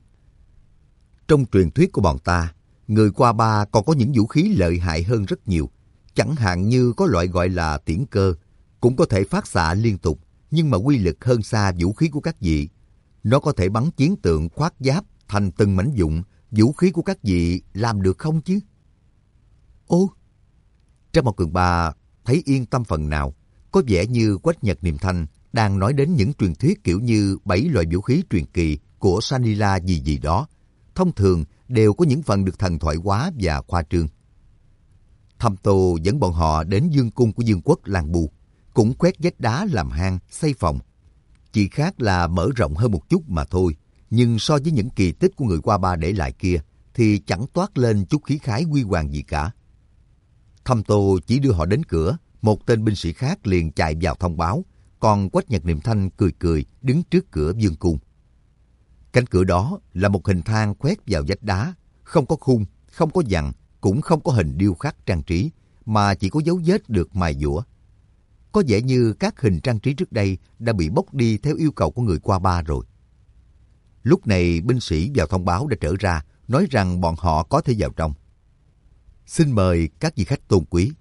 trong truyền thuyết của bọn ta, người qua Ba còn có những vũ khí lợi hại hơn rất nhiều. Chẳng hạn như có loại gọi là tiễn cơ, cũng có thể phát xạ liên tục, nhưng mà uy lực hơn xa vũ khí của các vị. Nó có thể bắn chiến tượng khoác giáp thành từng mảnh vụn. Vũ khí của các vị làm được không chứ? Ô! Trác Mộc Cường Ba thấy yên tâm phần nào. Có vẻ như Quách Nhật Niệm Thanh đang nói đến những truyền thuyết kiểu như bảy loại vũ khí truyền kỳ của Sanila gì gì đó. Thông thường đều có những phần được thần thoại hóa và khoa trương. Thâm Tô dẫn bọn họ đến vương cung của vương quốc Lan Bu, cũng quét vách đá làm hang, xây phòng. Chỉ khác là mở rộng hơn một chút mà thôi, nhưng so với những kỳ tích của người qua Ba để lại kia thì chẳng toát lên chút khí khái huy hoàng gì cả. Thâm Tô chỉ đưa họ đến cửa, một tên binh sĩ khác liền chạy vào thông báo, còn Quách Nhật Niệm Thanh cười cười đứng trước cửa vương cung. Cánh cửa đó là một hình thang khoét vào vách đá, không có khung, không có vằn, cũng không có hình điêu khắc trang trí, mà chỉ có dấu vết được mài dũa. Có vẻ như các hình trang trí trước đây đã bị bóc đi theo yêu cầu của người qua Ba rồi. Lúc này binh sĩ vào thông báo đã trở ra, nói rằng bọn họ có thể vào trong. Xin mời các vị khách tôn quý.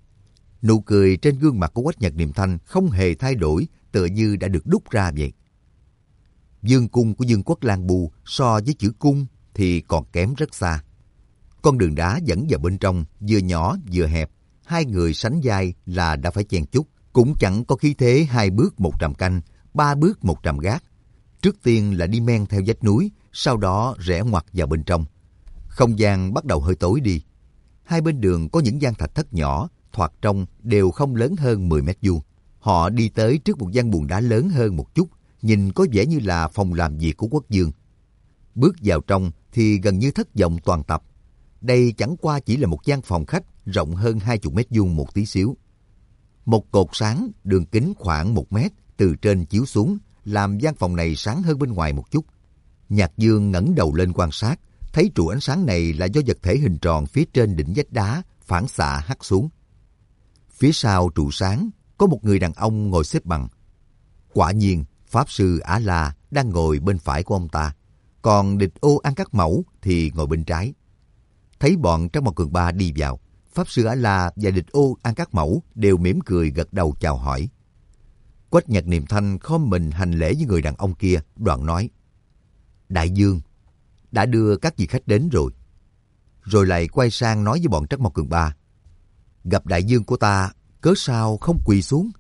Nụ cười trên gương mặt của Quách Nhật Niệm Thanh không hề thay đổi, tựa như đã được đúc ra vậy. Vương cung của vương quốc Lan Bu so với chữ cung thì còn kém rất xa. Con đường đá dẫn vào bên trong, vừa nhỏ vừa hẹp, hai người sánh vai là đã phải chen chúc, cũng chẳng có khí thế hai bước một tràm canh, ba bước một tràm gác. Trước tiên là đi men theo vách núi, sau đó rẽ ngoặt vào bên trong. Không gian bắt đầu hơi tối đi. Hai bên đường có những gian thạch thất nhỏ, thoạt trông đều không lớn hơn mười mét vuông. Họ đi tới trước một gian buồng đá lớn hơn một chút, nhìn có vẻ như là phòng làm việc của Quốc Dương. Bước vào trong thì gần như thất vọng toàn tập. Đây chẳng qua chỉ là một gian phòng khách rộng hơn hai mươi mét vuông một tí xíu. Một cột sáng đường kính khoảng một mét từ trên chiếu xuống, làm gian phòng này sáng hơn bên ngoài một chút. Nhạc Dương ngẩng đầu lên quan sát, thấy trụ ánh sáng này là do vật thể hình tròn phía trên đỉnh vách đá phản xạ hắt xuống. Phía sau trụ sáng có một người đàn ông ngồi xếp bằng. Quả nhiên, Pháp Sư A-La đang ngồi bên phải của ông ta, còn Địch Ô An Các Mẫu thì ngồi bên trái. Thấy bọn Trác Mộc Cường Ba đi vào, Pháp Sư A-La và Địch Ô An Các Mẫu đều mỉm cười gật đầu chào hỏi. Quách Nhật Niệm Thanh khom mình hành lễ với người đàn ông kia, đoạn nói: Đại Dương, đã đưa các vị khách đến rồi. Rồi lại quay sang nói với bọn Trác Mộc Cường Ba: Gặp đại dương của ta, cớ sao không quỳ xuống?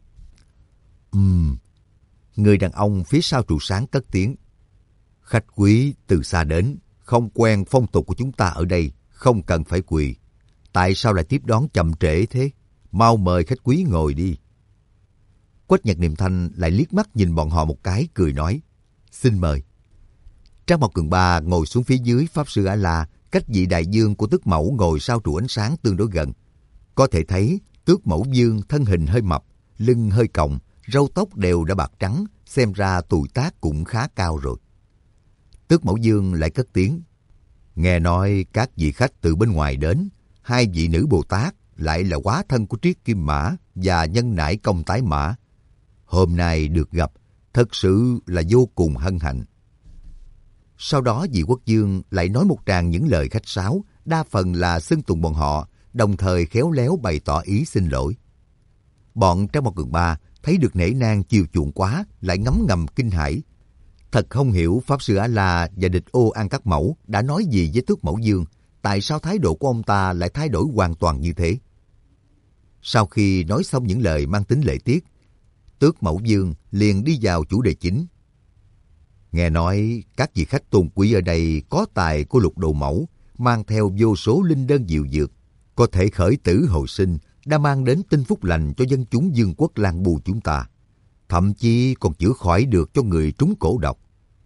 Ừm. Người đàn ông phía sau trụ sáng cất tiếng: Khách quý từ xa đến, không quen phong tục của chúng ta ở đây, không cần phải quỳ. Tại sao lại tiếp đón chậm trễ thế? Mau mời khách quý ngồi đi. Quách Nhật Niệm Thanh lại liếc mắt nhìn bọn họ một cái, cười nói: Xin mời. Trác Mộc Cường Ba ngồi xuống phía dưới Pháp Sư A-La, cách vị đại dương của Tước Mẫu ngồi sau trụ ánh sáng tương đối gần. Có thể thấy Tước Mẫu Dương thân hình hơi mập, lưng hơi còng, râu tóc đều đã bạc trắng, xem ra tuổi tác cũng khá cao rồi. Tước Mẫu Dương lại cất tiếng: Nghe nói các vị khách từ bên ngoài đến, hai vị nữ Bồ Tát lại là hóa thân của Triết Kim Mã và Nhân Nải Công Tái Mã. Hôm nay được gặp, thật sự là vô cùng hân hạnh. Sau đó vị Quốc Dương lại nói một tràng những lời khách sáo, đa phần là xưng tụng bọn họ, đồng thời khéo léo bày tỏ ý xin lỗi. Bọn Trác Mộc Cường Ba thấy được nể nang chiều chuộng quá, lại ngấm ngầm kinh hãi. Thật không hiểu Pháp Sư A-La và Địch Ô An Các Mẫu đã nói gì với Tước Mẫu Dương, tại sao thái độ của ông ta lại thay đổi hoàn toàn như thế. Sau khi nói xong những lời mang tính lễ tiết, Tước Mẫu Dương liền đi vào chủ đề chính. Nghe nói các vị khách tôn quý ở đây có tài của Lục Độ Mẫu, mang theo vô số linh đơn diệu dược, có thể khởi tử hồi sinh, đã mang đến tin phúc lành cho dân chúng Dương quốc Lan Bù chúng ta. Thậm chí còn chữa khỏi được cho người trúng cổ độc.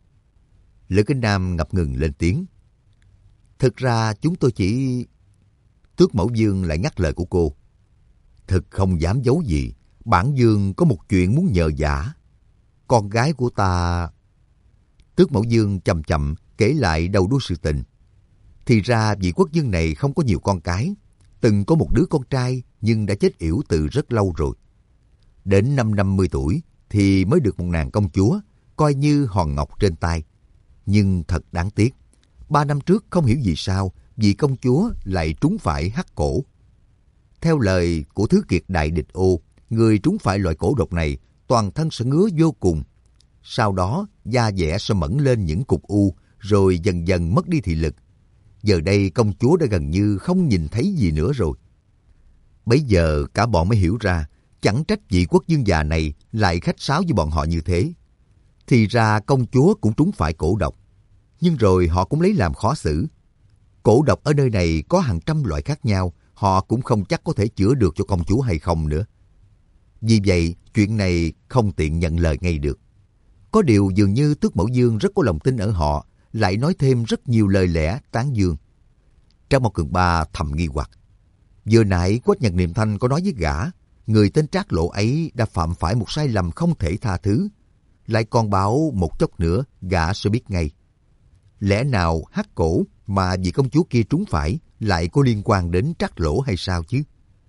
Lữ Kinh Nam ngập ngừng lên tiếng: Thực ra chúng tôi chỉ... Tước Mẫu Dương lại ngắt lời của cô: Thực không dám giấu gì, bản Dương có một chuyện muốn nhờ vả. Con gái của ta... Tước Mẫu Dương chậm chậm kể lại đầu đuôi sự tình. Thì ra vị Quốc Dương này không có nhiều con cái, từng có một đứa con trai nhưng đã chết yểu từ rất lâu rồi. Đến năm năm mươi tuổi thì mới được một nàng công chúa, coi như hòn ngọc trên tay. Nhưng thật đáng tiếc, ba năm trước không hiểu vì sao vị công chúa lại trúng phải hắc cổ. Theo lời của Thứ Kiệt Đại Địch Ô, người trúng phải loại cổ độc này toàn thân sẽ ngứa vô cùng. Sau đó da dẻ sẽ mẫn lên những cục u, rồi dần dần mất đi thị lực. Giờ đây công chúa đã gần như không nhìn thấy gì nữa rồi. Bấy giờ cả bọn mới hiểu ra, chẳng trách vị Quốc Dương già này lại khách sáo với bọn họ như thế. Thì ra công chúa cũng trúng phải cổ độc, nhưng rồi họ cũng lấy làm khó xử. Cổ độc ở nơi này có hàng trăm loại khác nhau, họ cũng không chắc có thể chữa được cho công chúa hay không nữa. Vì vậy, chuyện này không tiện nhận lời ngay được. Có điều dường như Tước Mẫu Dương rất có lòng tin ở họ, lại nói thêm rất nhiều lời lẽ tán dương. Trác Mộc Cường Ba thầm nghi hoặc. Vừa nãy Quách Nhật Niệm Thanh có nói với gã, người tên Trác Lộ ấy đã phạm phải một sai lầm không thể tha thứ. Lại còn bảo một chốc nữa gã sẽ biết ngay. Lẽ nào hắc cổ mà vị công chúa kia trúng phải lại có liên quan đến Trác Lỗ hay sao chứ?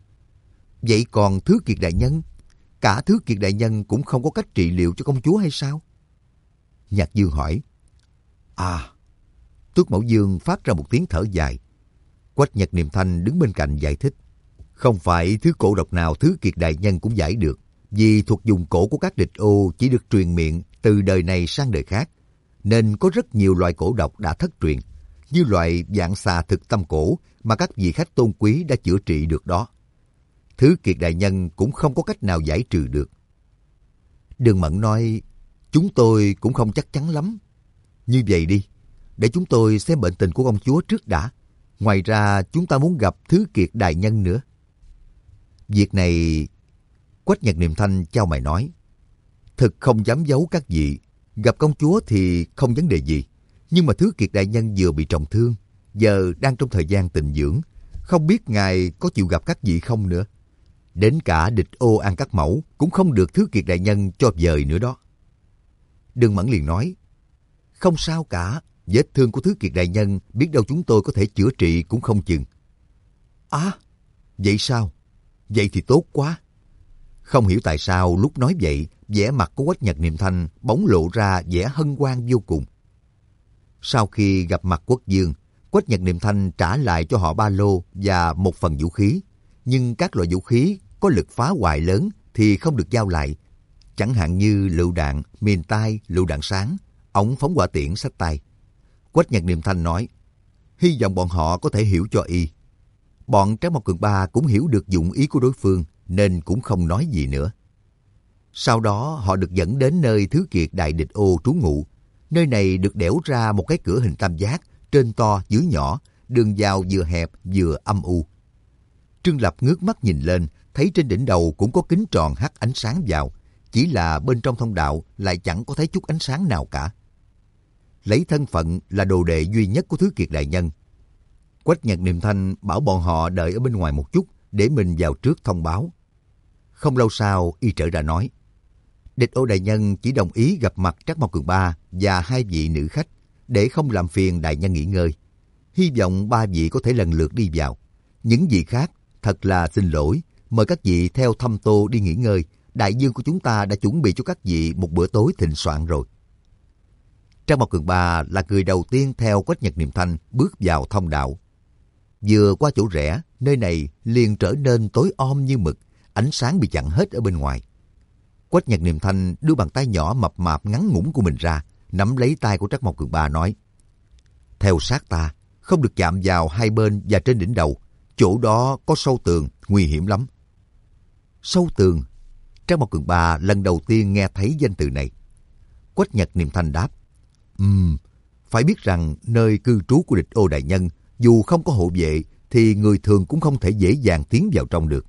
Vậy còn Thứ Kiệt đại nhân, cả Thứ Kiệt đại nhân cũng không có cách trị liệu cho công chúa hay sao? Nhạc Dương hỏi. À, Tước Mẫu Dương phát ra một tiếng thở dài. Quách Nhật Niệm Thanh đứng bên cạnh giải thích. Không phải thứ cổ độc nào Thứ Kiệt đại nhân cũng giải được, vì thuật dùng cổ của các địch ô chỉ được truyền miệng từ đời này sang đời khác, nên có rất nhiều loại cổ độc đã thất truyền. như loại vạn xà thực tâm cổ mà các vị khách tôn quý đã chữa trị được đó. Thứ Kiệt đại nhân cũng không có cách nào giải trừ được. Đường Mẫn nói, chúng tôi cũng không chắc chắn lắm. Như vậy đi, để chúng tôi xem bệnh tình của công chúa trước đã. Ngoài ra chúng ta muốn gặp Thứ Kiệt đại nhân nữa. Việc này, Quách Nhật Niệm Thanh chau mày nói, thực không dám giấu các vị, gặp công chúa thì không vấn đề gì. Nhưng mà Thứ Kiệt đại nhân vừa bị trọng thương, giờ đang trong thời gian tịnh dưỡng, không biết ngài có chịu gặp các vị không nữa. Đến cả địch ô An Các Mẫu cũng không được Thứ Kiệt đại nhân cho dời nữa đó. Đường Mẫn liền nói, không sao cả, vết thương của Thứ Kiệt đại nhân biết đâu chúng tôi có thể chữa trị cũng không chừng. À, vậy sao? Vậy thì tốt quá. Không hiểu tại sao lúc nói vậy, vẻ mặt của Quách Nhật Niệm Thanh bỗng lộ ra vẻ hân hoan vô cùng. Sau khi gặp mặt Quốc vương, Quách Nhật Niệm Thanh trả lại cho họ ba lô và một phần vũ khí. Nhưng các loại vũ khí có lực phá hoại lớn thì không được giao lại. Chẳng hạn như lựu đạn, mìn tai, lựu đạn sáng, ống phóng hỏa tiễn xách tay. Quách Nhật Niệm Thanh nói, hy vọng bọn họ có thể hiểu cho y. Bọn Trác Mộc Cường Ba cũng hiểu được dụng ý của đối phương nên cũng không nói gì nữa. Sau đó họ được dẫn đến nơi Thứ Kiệt đại địch ô trú ngụ. Nơi này được đẽo ra một cái cửa hình tam giác, trên to dưới nhỏ, đường vào vừa hẹp vừa âm u. Trương Lập ngước mắt nhìn lên, thấy trên đỉnh đầu cũng có kính tròn hắt ánh sáng vào, chỉ là bên trong thông đạo lại chẳng có thấy chút ánh sáng nào cả. Lấy thân phận là đồ đệ duy nhất của Thứ Kiệt đại nhân, Quách Nhật Niệm Thanh bảo bọn họ đợi ở bên ngoài một chút để mình vào trước thông báo. Không lâu sau, y trở ra nói, địch ô đại nhân chỉ đồng ý gặp mặt Trác Mộc Cường Ba và hai vị nữ khách để không làm phiền đại nhân nghỉ ngơi. Hy vọng ba vị có thể lần lượt đi vào. Những vị khác thật là xin lỗi, mời các vị theo Thâm Tô đi nghỉ ngơi. Đại dương của chúng ta đã chuẩn bị cho các vị một bữa tối thịnh soạn rồi. Trác Mộc Cường Ba là người đầu tiên theo Quách Nhật Niệm Thanh bước vào thông đạo. Vừa qua chỗ rẽ, nơi này liền trở nên tối om như mực, ánh sáng bị chặn hết ở bên ngoài. Quách Nhật Niệm Thanh đưa bàn tay nhỏ mập mạp ngắn ngủn của mình ra, nắm lấy tay của Trác Mộc Cường Ba nói, theo sát ta, không được chạm vào hai bên và trên đỉnh đầu, chỗ đó có sâu tường, nguy hiểm lắm. Sâu tường? Trác Mộc Cường Ba lần đầu tiên nghe thấy danh từ này. Quách Nhật Niệm Thanh đáp, Ừm, phải biết rằng nơi cư trú của địch ô đại nhân, dù không có hộ vệ, thì người thường cũng không thể dễ dàng tiến vào trong được.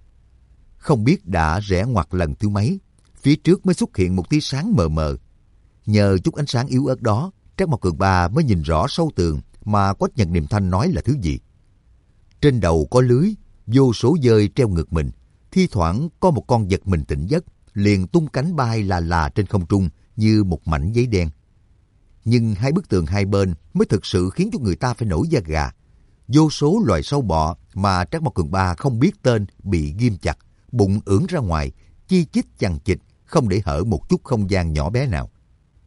Không biết đã rẽ ngoặt lần thứ mấy, phía trước mới xuất hiện một tia sáng mờ mờ. Nhờ chút ánh sáng yếu ớt đó, Trác Mộc Cường Ba mới nhìn rõ sâu tường mà Quách Nhật Niệm Thanh nói là thứ gì. Trên đầu có lưới, vô số dơi treo ngược mình, thi thoảng có một con giật mình tỉnh giấc, liền tung cánh bay là là trên không trung như một mảnh giấy đen. Nhưng hai bức tường hai bên mới thực sự khiến cho người ta phải nổi da gà. Vô số loài sâu bọ mà Trác Mộc Cường Ba không biết tên bị ghim chặt, bụng ưỡn ra ngoài, chi chít chằng chịt, không để hở một chút không gian nhỏ bé nào.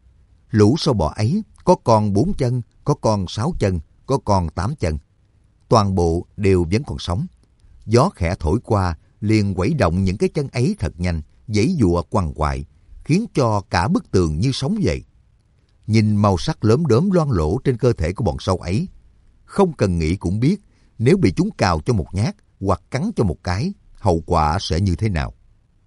Lũ sâu bọ ấy có con bốn chân, có con sáu chân, có con tám chân. Toàn bộ đều vẫn còn sống. Gió khẽ thổi qua, liền quẩy động những cái chân ấy thật nhanh, giãy giụa quằn quại, khiến cho cả bức tường như sống vậy. Nhìn màu sắc lốm đốm loang lổ trên cơ thể của bọn sâu ấy, không cần nghĩ cũng biết nếu bị chúng cào cho một nhát hoặc cắn cho một cái, hậu quả sẽ như thế nào.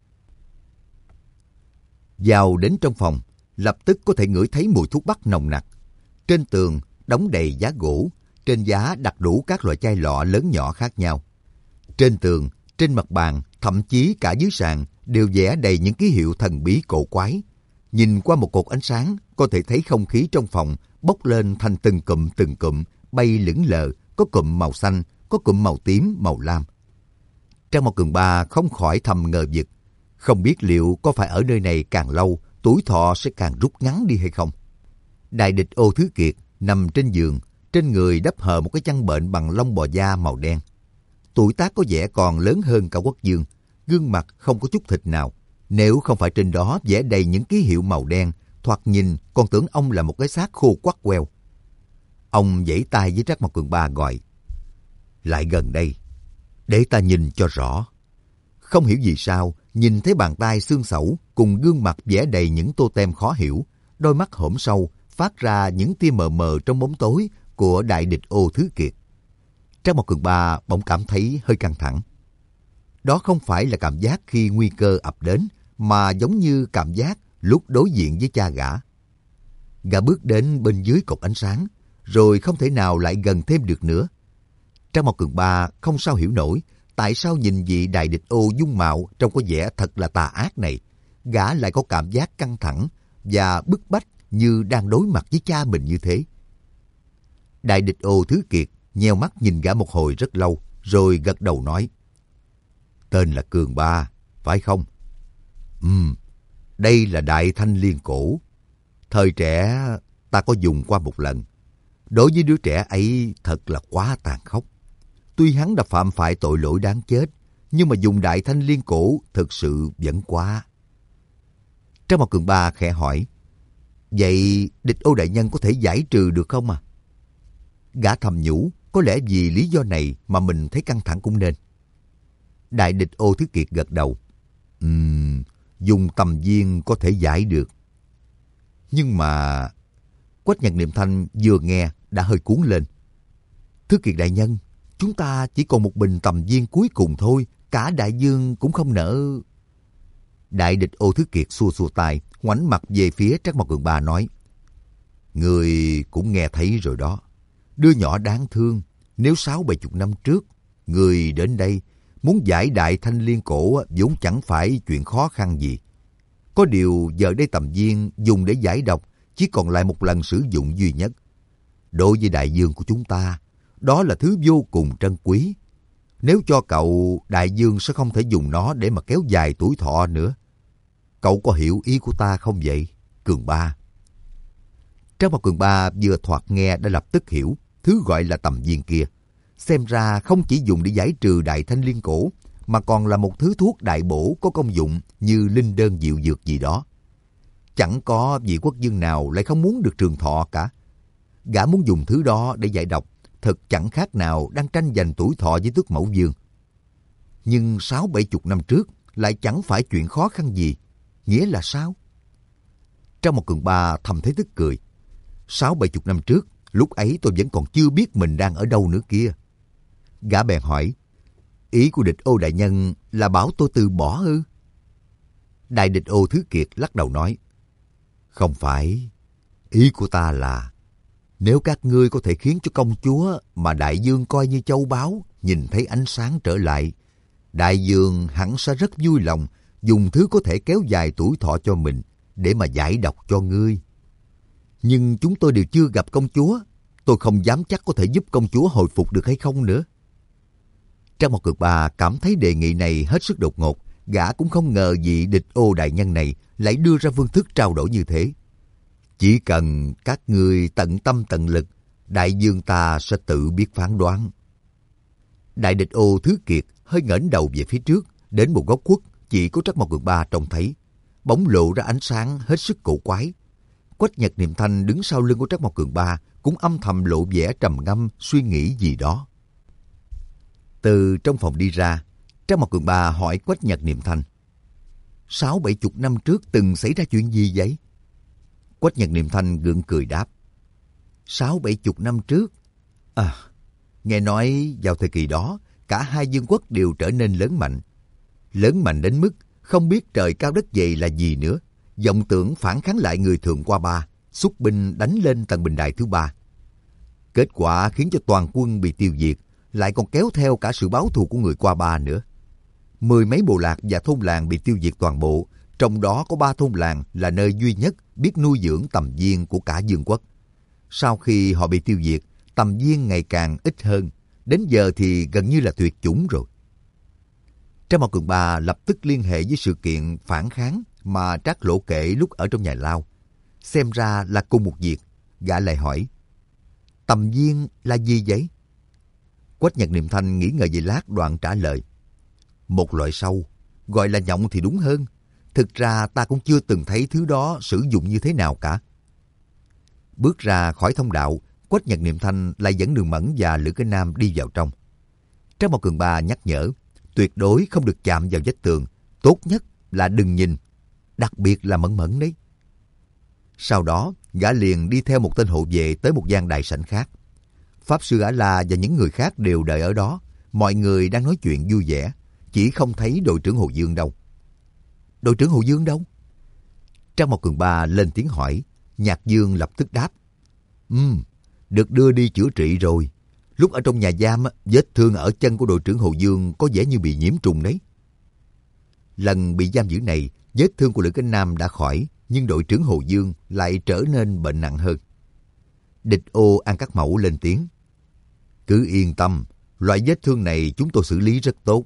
Vào đến trong phòng, lập tức có thể ngửi thấy mùi thuốc bắc nồng nặc. Trên tường đóng đầy giá gỗ, trên giá đặt đủ các loại chai lọ lớn nhỏ khác nhau. Trên tường, trên mặt bàn, thậm chí cả dưới sàn đều vẽ đầy những ký hiệu thần bí cổ quái. Nhìn qua một cột ánh sáng, có thể thấy không khí trong phòng bốc lên thành từng cụm từng cụm, bay lững lờ, có cụm màu xanh, có cụm màu tím, màu lam. Trác Mộc Cường Ba không khỏi thầm ngờ vực, không biết liệu có phải ở nơi này càng lâu, tuổi thọ sẽ càng rút ngắn đi hay không. Đại địch Ô Thứ Kiệt nằm trên giường, trên người đắp hờ một cái chăn bệnh bằng lông bò da màu đen. Tuổi tác có vẻ còn lớn hơn cả Quốc vương, gương mặt không có chút thịt nào. Nếu không phải trên đó vẽ đầy những ký hiệu màu đen, thoạt nhìn còn tưởng ông là một cái xác khô quắt queo. Ông giãy tay với Trác Mộc Cường Ba gọi, lại gần đây, để ta nhìn cho rõ. Không hiểu vì sao, nhìn thấy bàn tay xương xẩu cùng gương mặt vẽ đầy những tô tem khó hiểu, đôi mắt hõm sâu, phát ra những tia mờ mờ trong bóng tối, của Đại Địch Ô Thứ Kiệt. Trang Mộc Cường Ba bỗng cảm thấy hơi căng thẳng. Đó không phải là cảm giác khi nguy cơ ập đến, mà giống như cảm giác lúc đối diện với cha gã. Gã bước đến bên dưới cột ánh sáng, rồi không thể nào lại gần thêm được nữa. Trang Mộc Cường Ba không sao hiểu nổi tại sao nhìn vị Đại Địch Ô dung mạo trông có vẻ thật là tà ác này, gã lại có cảm giác căng thẳng và bức bách như đang đối mặt với cha mình như thế. Đại Địch Ô Thứ Kiệt nheo mắt nhìn gã một hồi rất lâu, rồi gật đầu nói: Tên là Cường Ba, phải không? Ừm, đây là Đại Thanh Liên Cổ. Thời trẻ ta có dùng qua một lần. Đối với đứa trẻ ấy thật là quá tàn khốc. Tuy hắn đã phạm phải tội lỗi đáng chết, nhưng mà dùng Đại Thanh Liên Cổ thực sự vẫn quá. Trang Mộc Cường Ba khẽ hỏi: Vậy Địch Ô đại nhân có thể giải trừ được không à? Gã thầm nhủ, có lẽ vì lý do này mà mình thấy căng thẳng cũng nên. Đại Địch Ô Thứ Kiệt gật đầu. Ừm, dùng tầm viên có thể giải được. Nhưng mà... Quách Nhật Niệm Thanh vừa nghe đã hơi cuốn lên. Thứ Kiệt đại nhân, chúng ta chỉ còn một bình tầm viên cuối cùng thôi, cả đại dương cũng không nỡ. Đại Địch Ô Thứ Kiệt xua xua tay, ngoảnh mặt về phía Trác Mộc Cường Ba nói: Người cũng nghe thấy rồi đó. Đứa nhỏ đáng thương, nếu sáu bảy chục năm trước, người đến đây muốn giải Đại Thanh Liên Cổ vốn chẳng phải chuyện khó khăn gì. Có điều giờ đây tầm viên dùng để giải độc chỉ còn lại một lần sử dụng duy nhất. Đối với đại dương của chúng ta, đó là thứ vô cùng trân quý. Nếu cho cậu, đại dương sẽ không thể dùng nó để mà kéo dài tuổi thọ nữa. Cậu có hiểu ý của ta không vậy, Cường Ba? Trác Mộc Cường Ba vừa thoạt nghe đã lập tức hiểu thứ gọi là tầm viên kia. Xem ra không chỉ dùng để giải trừ Đại Thanh Liên Cổ, mà còn là một thứ thuốc đại bổ có công dụng như linh đơn diệu dược gì đó. Chẳng có vị quốc vương nào lại không muốn được trường thọ cả. Gã muốn dùng thứ đó để giải độc, thật chẳng khác nào đang tranh giành tuổi thọ với Tước Mẫu Vương. Nhưng sáu bảy chục năm trước lại chẳng phải chuyện khó khăn gì. Nghĩa là sao? Trang Mộc Cường Ba thầm thấy tức cười. Sáu bảy chục năm trước, lúc ấy tôi vẫn còn chưa biết mình đang ở đâu nữa kia. Gã bèn hỏi: Ý của Địch Ô đại nhân là bảo tôi từ bỏ ư? Đại Địch Ô Thứ Kiệt lắc đầu nói: Không phải. Ý của ta là nếu các ngươi có thể khiến cho công chúa mà đại dương coi như châu báu nhìn thấy ánh sáng trở lại, đại dương hẳn sẽ rất vui lòng dùng thứ có thể kéo dài tuổi thọ cho mình để mà giải độc cho ngươi. Nhưng chúng tôi đều chưa gặp công chúa, tôi không dám chắc có thể giúp công chúa hồi phục được hay không nữa. Trang Mộc Cường Ba cảm thấy đề nghị này hết sức đột ngột, gã cũng không ngờ vị Địch Ô đại nhân này lại đưa ra phương thức trao đổi như thế. Chỉ cần các ngươi tận tâm tận lực, đại dương ta sẽ tự biết phán đoán. Đại Địch Ô Thứ Kiệt hơi ngẩng đầu về phía trước, đến một góc khuất chỉ có Trác Mộc Cường Ba trông thấy, bỗng lộ ra ánh sáng hết sức cổ quái. Quách Nhật Niệm Thanh đứng sau lưng của Trác Mộc Cường Ba cũng âm thầm lộ vẻ trầm ngâm suy nghĩ gì đó. Từ trong phòng đi ra, Trác Mộc Cường Ba hỏi Quách Nhật Niệm Thanh: Sáu bảy chục năm trước từng xảy ra chuyện gì vậy? Quách Nhật Niệm Thanh gượng cười đáp: Sáu bảy chục năm trước, à, nghe nói vào thời kỳ đó cả hai vương quốc đều trở nên lớn mạnh, lớn mạnh đến mức không biết trời cao đất dày là gì nữa, vọng tưởng phản kháng lại người Thượng Qua Ba, xuất binh đánh lên tầng bình đài thứ ba. Kết quả khiến cho toàn quân bị tiêu diệt, lại còn kéo theo cả sự báo thù của người Qua Ba nữa. Mười mấy bộ lạc và thôn làng bị tiêu diệt toàn bộ, trong đó có ba thôn làng là nơi duy nhất biết nuôi dưỡng tầm viên của cả vương quốc. Sau khi họ bị tiêu diệt, tầm viên ngày càng ít hơn, đến giờ thì gần như là tuyệt chủng rồi. Trang Mộc Cường Ba lập tức liên hệ với sự kiện phản kháng mà Trác Lỗ kể lúc ở trong nhà lao. Xem ra là cùng một việc, gã lại hỏi: Tầm viên là gì vậy? Quách Nhật Niệm Thanh nghĩ ngợi về lát đoạn trả lời: Một loại sâu, gọi là nhộng thì đúng hơn. Thực ra ta cũng chưa từng thấy thứ đó sử dụng như thế nào cả. Bước ra khỏi thông đạo, Quách Nhật Niệm Thanh lại dẫn Đường Mẫn và Lữ Cái Nam đi vào trong. Trác Mộc Cường Ba nhắc nhở, tuyệt đối không được chạm vào vách tường, tốt nhất là đừng nhìn, đặc biệt là Mẫn Mẫn đấy. Sau đó, gã liền đi theo một tên hộ vệ tới một gian đại sảnh khác. Pháp Sư A-la và những người khác đều đợi ở đó. Mọi người đang nói chuyện vui vẻ, chỉ không thấy đội trưởng Hồ Dương đâu. Đội trưởng Hồ Dương đâu? Trang Mộc Cường Ba lên tiếng hỏi. Nhạc Dương lập tức đáp. Ừm, được đưa đi chữa trị rồi. Lúc ở trong nhà giam, vết thương ở chân của đội trưởng Hồ Dương có vẻ như bị nhiễm trùng đấy. Lần bị giam giữ này, vết thương của Lữ Cánh Nam đã khỏi, nhưng đội trưởng Hồ Dương lại trở nên bệnh nặng hơn. Địch Ô An Các Mẫu lên tiếng. Cứ yên tâm, loại vết thương này chúng tôi xử lý rất tốt.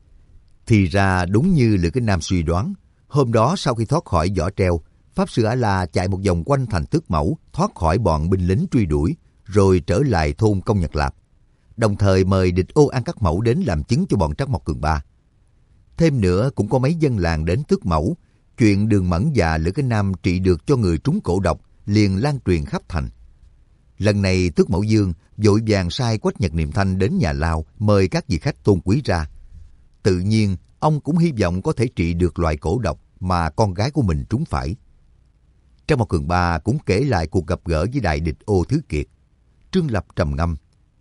Thì ra đúng như Lữ Cánh Nam suy đoán, hôm đó sau khi thoát khỏi vỏ treo, Pháp Sư A-la chạy một vòng quanh thành Tước Mẫu, thoát khỏi bọn binh lính truy đuổi, rồi trở lại thôn Công Nhật Lạp. Đồng thời mời Địch Ô An Các Mẫu đến làm chứng cho bọn Trắc Mộc Cường Ba. Thêm nữa cũng có mấy dân làng đến Tước Mẫu, chuyện Đường Mẫn và Lữ Cánh Nam trị được cho người trúng cổ độc liền lan truyền khắp thành. Lần này Tước Mẫu Dương vội vàng sai Quách Nhật Niệm Thanh đến nhà lao mời các vị khách tôn quý ra. Tự nhiên ông cũng hy vọng có thể trị được loại cổ độc mà con gái của mình trúng phải. Trắc Mộc Cường Ba cũng kể lại cuộc gặp gỡ với đại địch Ô Thứ Kiệt. Trương Lập trầm ngâm.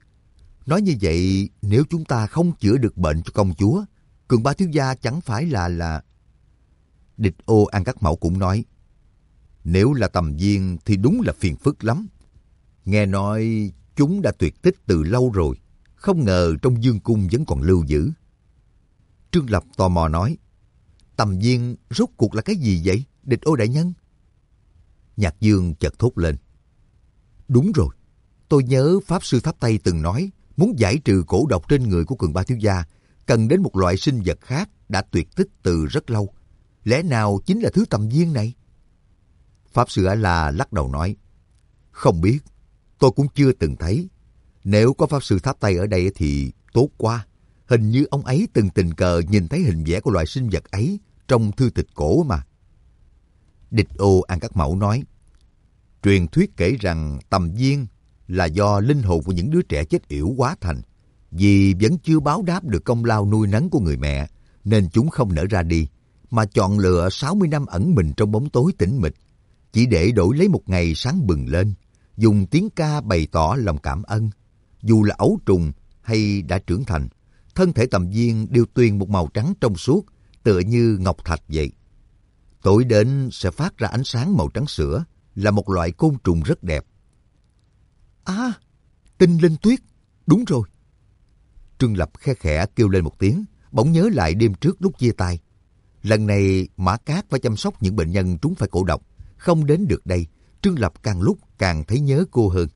Nói như vậy, nếu chúng ta không chữa được bệnh cho công chúa, Cường Ba thiếu gia chẳng phải là là... Địch Ô An Các Mẫu cũng nói. Nếu là Tầm Viên thì đúng là phiền phức lắm. Nghe nói chúng đã tuyệt tích từ lâu rồi, không ngờ trong dương cung vẫn còn lưu giữ. Trương Lập tò mò nói. Tầm Viên rốt cuộc là cái gì vậy, Địch Ô đại nhân? Nhạc Dương chợt thốt lên. Đúng rồi, tôi nhớ Pháp Sư Tháp Tây từng nói muốn giải trừ cổ độc trên người của Cường Ba thiếu gia cần đến một loại sinh vật khác đã tuyệt tích từ rất lâu. Lẽ nào chính là thứ Tầm Viên này? Pháp Sư A-la lắc đầu nói. Không biết, tôi cũng chưa từng thấy. Nếu có Pháp Sư Tháp Tây ở đây thì tốt quá. Hình như ông ấy từng tình cờ nhìn thấy hình vẽ của loài sinh vật ấy trong thư tịch cổ mà. Địch Ô An Các Mẫu nói. Truyền thuyết kể rằng Tầm Viên là do linh hồn của những đứa trẻ chết yểu hóa thành. Vì vẫn chưa báo đáp được công lao nuôi nấng của người mẹ, nên chúng không nở ra đi, mà chọn lựa sáu mươi năm ẩn mình trong bóng tối tĩnh mịch, chỉ để đổi lấy một ngày sáng bừng lên, dùng tiếng ca bày tỏ lòng cảm ân. Dù là ấu trùng hay đã trưởng thành, thân thể Tầm Viên đều tuyền một màu trắng trong suốt, tựa như ngọc thạch vậy. Tối đến sẽ phát ra ánh sáng màu trắng sữa, là một loại côn trùng rất đẹp. À, tinh linh tuyết, đúng rồi. Trương Lập khe khẽ kêu lên một tiếng, bỗng nhớ lại đêm trước lúc chia tay. Lần này Mã Cát phải chăm sóc những bệnh nhân trúng phải cổ độc, không đến được đây. Trương Lập càng lúc càng thấy nhớ cô hơn.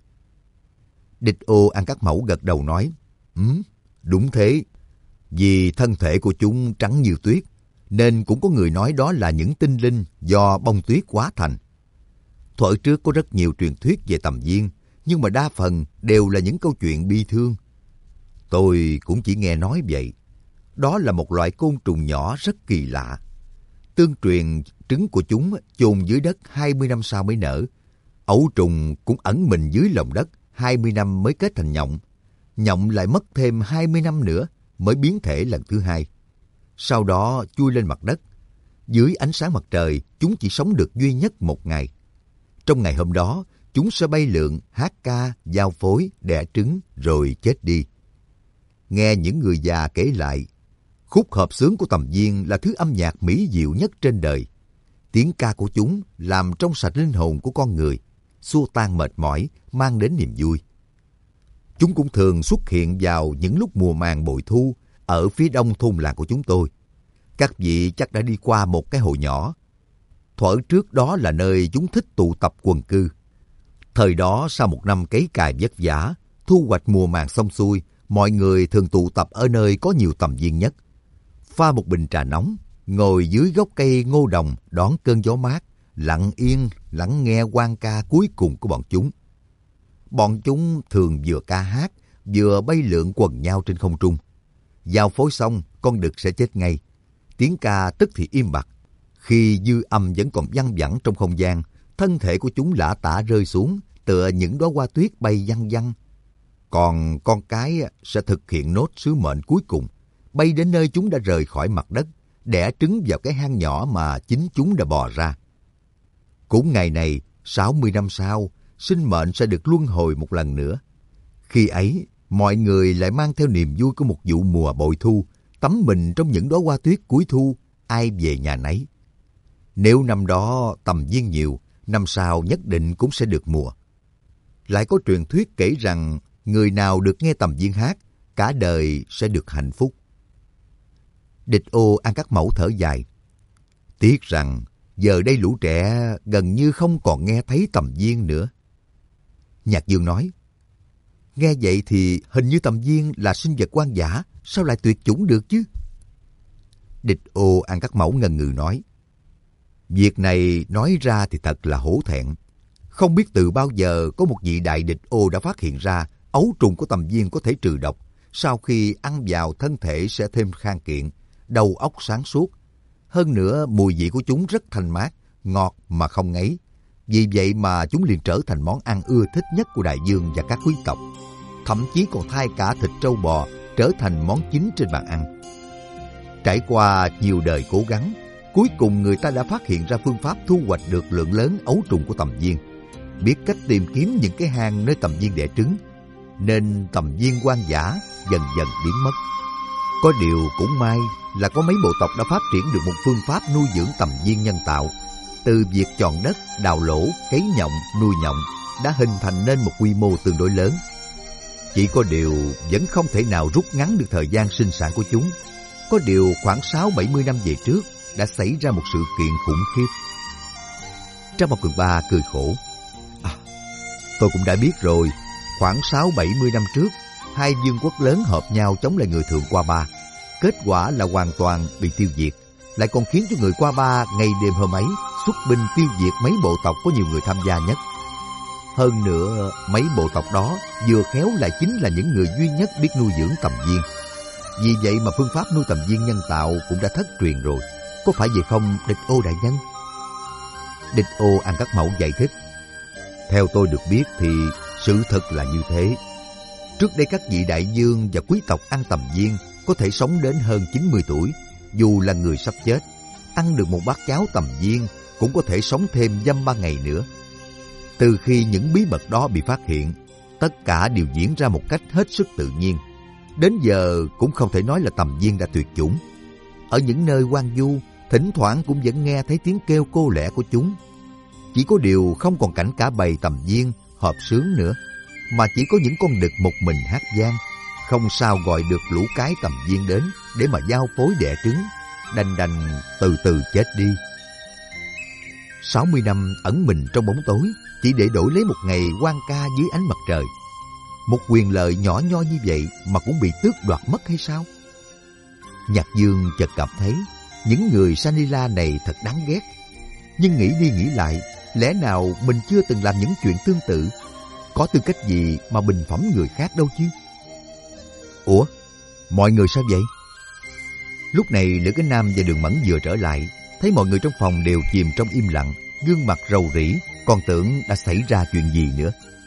Địch Ô An Các Mẫu gật đầu nói. Ừ, đúng thế. Vì thân thể của chúng trắng như tuyết, nên cũng có người nói đó là những tinh linh do bông tuyết hóa thành. Thuở trước có rất nhiều truyền thuyết về Tầm Viên, nhưng mà đa phần đều là những câu chuyện bi thương. Tôi cũng chỉ nghe nói vậy. Đó là một loại côn trùng nhỏ rất kỳ lạ. Tương truyền trứng của chúng chôn dưới đất hai mươi năm sau mới nở. Ấu trùng cũng ẩn mình dưới lòng đất hai mươi năm mới kết thành nhộng. Nhộng lại mất thêm hai mươi năm nữa mới biến thể lần thứ hai. Sau đó chui lên mặt đất. Dưới ánh sáng mặt trời, chúng chỉ sống được duy nhất một ngày. Trong ngày hôm đó, chúng sẽ bay lượn, hát ca, giao phối, đẻ trứng rồi chết đi. Nghe những người già kể lại, khúc hợp xướng của Tầm Viên là thứ âm nhạc mỹ diệu nhất trên đời. Tiếng ca của chúng làm trong sạch linh hồn của con người, xua tan mệt mỏi, mang đến niềm vui. Chúng cũng thường xuất hiện vào những lúc mùa màng bội thu ở phía đông thôn làng của chúng tôi. Các vị chắc đã đi qua một cái hồ nhỏ. Thuở trước đó là nơi chúng thích tụ tập quần cư. Thời đó sau một năm cấy cày vất vả, thu hoạch mùa màng xong xuôi, mọi người thường tụ tập ở nơi có nhiều Tầm Viên nhất. Pha một bình trà nóng, ngồi dưới gốc cây ngô đồng đón cơn gió mát, lặng yên lắng nghe hoan ca cuối cùng của bọn chúng. Bọn chúng thường vừa ca hát, vừa bay lượn quần nhau trên không trung. Giao phối xong, con đực sẽ chết ngay. Tiếng ca tức thì im bặt. Khi dư âm vẫn còn văng vẳng trong không gian, thân thể của chúng lả tả rơi xuống, tựa những đóa hoa tuyết bay văng văng. Còn con cái sẽ thực hiện nốt sứ mệnh cuối cùng, bay đến nơi chúng đã rời khỏi mặt đất, đẻ trứng vào cái hang nhỏ mà chính chúng đã bò ra. Cũng ngày này, sáu mươi năm sau, sinh mệnh sẽ được luân hồi một lần nữa. Khi ấy, mọi người lại mang theo niềm vui của một vụ mùa bội thu, tắm mình trong những đóa hoa tuyết cuối thu, ai về nhà nấy. Nếu năm đó tầm viên nhiều, năm sau nhất định cũng sẽ được mùa. Lại có truyền thuyết kể rằng người nào được nghe tầm viên hát, cả đời sẽ được hạnh phúc. Địch Ô An Các Mẫu thở dài. Tiếc rằng giờ đây lũ trẻ gần như không còn nghe thấy tầm viên nữa. Nhạc Dương nói, nghe vậy thì hình như tầm viên là sinh vật hoang dã, sao lại tuyệt chủng được chứ? Địch Ô An Các Mẫu ngần ngừ nói, việc này nói ra thì thật là hổ thẹn. Không biết từ bao giờ có một vị đại địch ô đã phát hiện ra ấu trùng của tầm viên có thể trừ độc, sau khi ăn vào thân thể sẽ thêm khang kiện, đầu óc sáng suốt. Hơn nữa mùi vị của chúng rất thanh mát, ngọt mà không ngấy. Vì vậy mà chúng liền trở thành món ăn ưa thích nhất của đại vương và các quý tộc. Thậm chí còn thay cả thịt trâu bò trở thành món chính trên bàn ăn. Trải qua nhiều đời cố gắng, cuối cùng người ta đã phát hiện ra phương pháp thu hoạch được lượng lớn ấu trùng của tầm viên, biết cách tìm kiếm những cái hang nơi tầm viên đẻ trứng, nên tầm viên hoang dã dần dần biến mất. Có điều cũng may là có mấy bộ tộc đã phát triển được một phương pháp nuôi dưỡng tầm viên nhân tạo. Từ việc chọn đất, đào lỗ, cấy nhộng, nuôi nhộng đã hình thành nên một quy mô tương đối lớn. Chỉ có điều vẫn không thể nào rút ngắn được thời gian sinh sản của chúng. Có điều khoảng sáu bảy mươi năm về trước đã xảy ra một sự kiện khủng khiếp. Trang Mộc Cường Ba cười khổ. À, tôi cũng đã biết rồi. Khoảng sáu bảy mươi năm trước, hai vương quốc lớn hợp nhau chống lại người Thượng Qua Ba. Kết quả là hoàn toàn bị tiêu diệt, lại còn khiến cho người Qua Ba ngày đêm hôm ấy xuất binh tiêu diệt mấy bộ tộc có nhiều người tham gia nhất. Hơn nữa, mấy bộ tộc đó vừa khéo lại chính là những người duy nhất biết nuôi dưỡng tầm viên. Vì vậy mà phương pháp nuôi tầm viên nhân tạo cũng đã thất truyền rồi. Có phải vậy không, Địch Ô đại nhân? Địch Ô An Các Mẫu giải thích. Theo tôi được biết thì sự thật là như thế. Trước đây các vị đại vương và quý tộc ăn tầm viên có thể sống đến hơn chín mươi tuổi, dù là người sắp chết. Ăn được một bát cháo tầm viên cũng có thể sống thêm dăm ba ngày nữa. Từ khi những bí mật đó bị phát hiện, tất cả đều diễn ra một cách hết sức tự nhiên. Đến giờ cũng không thể nói là tầm viên đã tuyệt chủng. Ở những nơi hoang vu, thỉnh thoảng cũng vẫn nghe thấy tiếng kêu cô lẻ của chúng. Chỉ có điều không còn cảnh cả bầy tầm viên hợp xướng nữa, mà chỉ có những con đực một mình hát vang, không sao gọi được lũ cái tầm viên đến để mà giao phối đẻ trứng, đành đành từ từ chết đi. sáu mươi năm ẩn mình trong bóng tối chỉ để đổi lấy một ngày hoang ca dưới ánh mặt trời. Một quyền lợi nhỏ nho như vậy mà cũng bị tước đoạt mất hay sao? Nhạc Dương chợt cảm thấy những người Sanila này thật đáng ghét. Nhưng nghĩ đi nghĩ lại, lẽ nào mình chưa từng làm những chuyện tương tự? Có tư cách gì mà bình phẩm người khác đâu chứ? Ủa, mọi người sao vậy? Lúc này Lữ Cái Nam và Đường Mẫn vừa trở lại, thấy mọi người trong phòng đều chìm trong im lặng, gương mặt rầu rĩ, còn tưởng đã xảy ra chuyện gì nữa.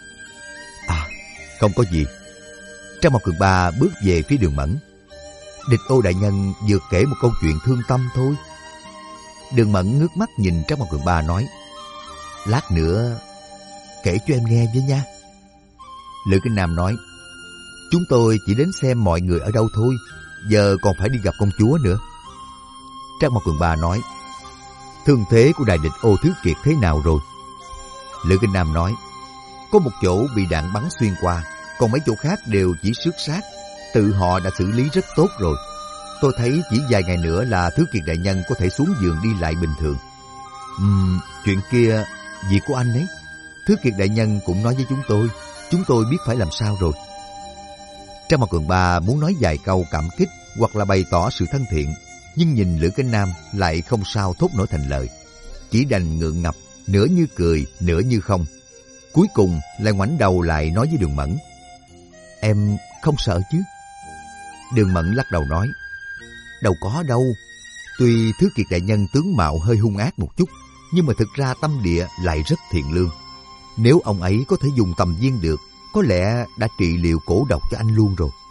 À, không có gì. Trang Mộc Cường Ba bước về phía Đường Mẫn. Địch Ô đại nhân vừa kể một câu chuyện thương tâm thôi. Đường Mẫn ngước mắt nhìn Trang Mộc Cường Ba nói, lát nữa kể cho em nghe với nha. Lữ Kinh Nam nói, chúng tôi chỉ đến xem mọi người ở đâu thôi, giờ còn phải đi gặp công chúa nữa. Trang Mộc Cường Ba nói, thương thế của đại địch Ô Thứ Kiệt thế nào rồi? Lữ Kinh Nam nói, có một chỗ bị đạn bắn xuyên qua, còn mấy chỗ khác đều chỉ xước xác. Tự họ đã xử lý rất tốt rồi. Tôi thấy chỉ vài ngày nữa là Thứ Kiệt đại nhân có thể xuống giường đi lại bình thường. Ừm, chuyện kia, việc của anh ấy. Thứ Kiệt đại nhân cũng nói với chúng tôi, chúng tôi biết phải làm sao rồi. Trang Mộc Cường Ba muốn nói vài câu cảm kích hoặc là bày tỏ sự thân thiện, nhưng nhìn Lữ Kinh Nam lại không sao thốt nổi thành lời, chỉ đành ngượng ngập, nửa như cười, nửa như không. Cuối cùng lại ngoảnh đầu lại nói với Đường Mẫn, em không sợ chứ? Đường Mẫn lắc đầu nói, đâu có đâu. Tuy Thứ Kiệt đại nhân tướng mạo hơi hung ác một chút, nhưng mà thực ra tâm địa lại rất thiện lương. Nếu ông ấy có thể dùng tầm viên được, có lẽ đã trị liệu cổ độc cho anh luôn rồi.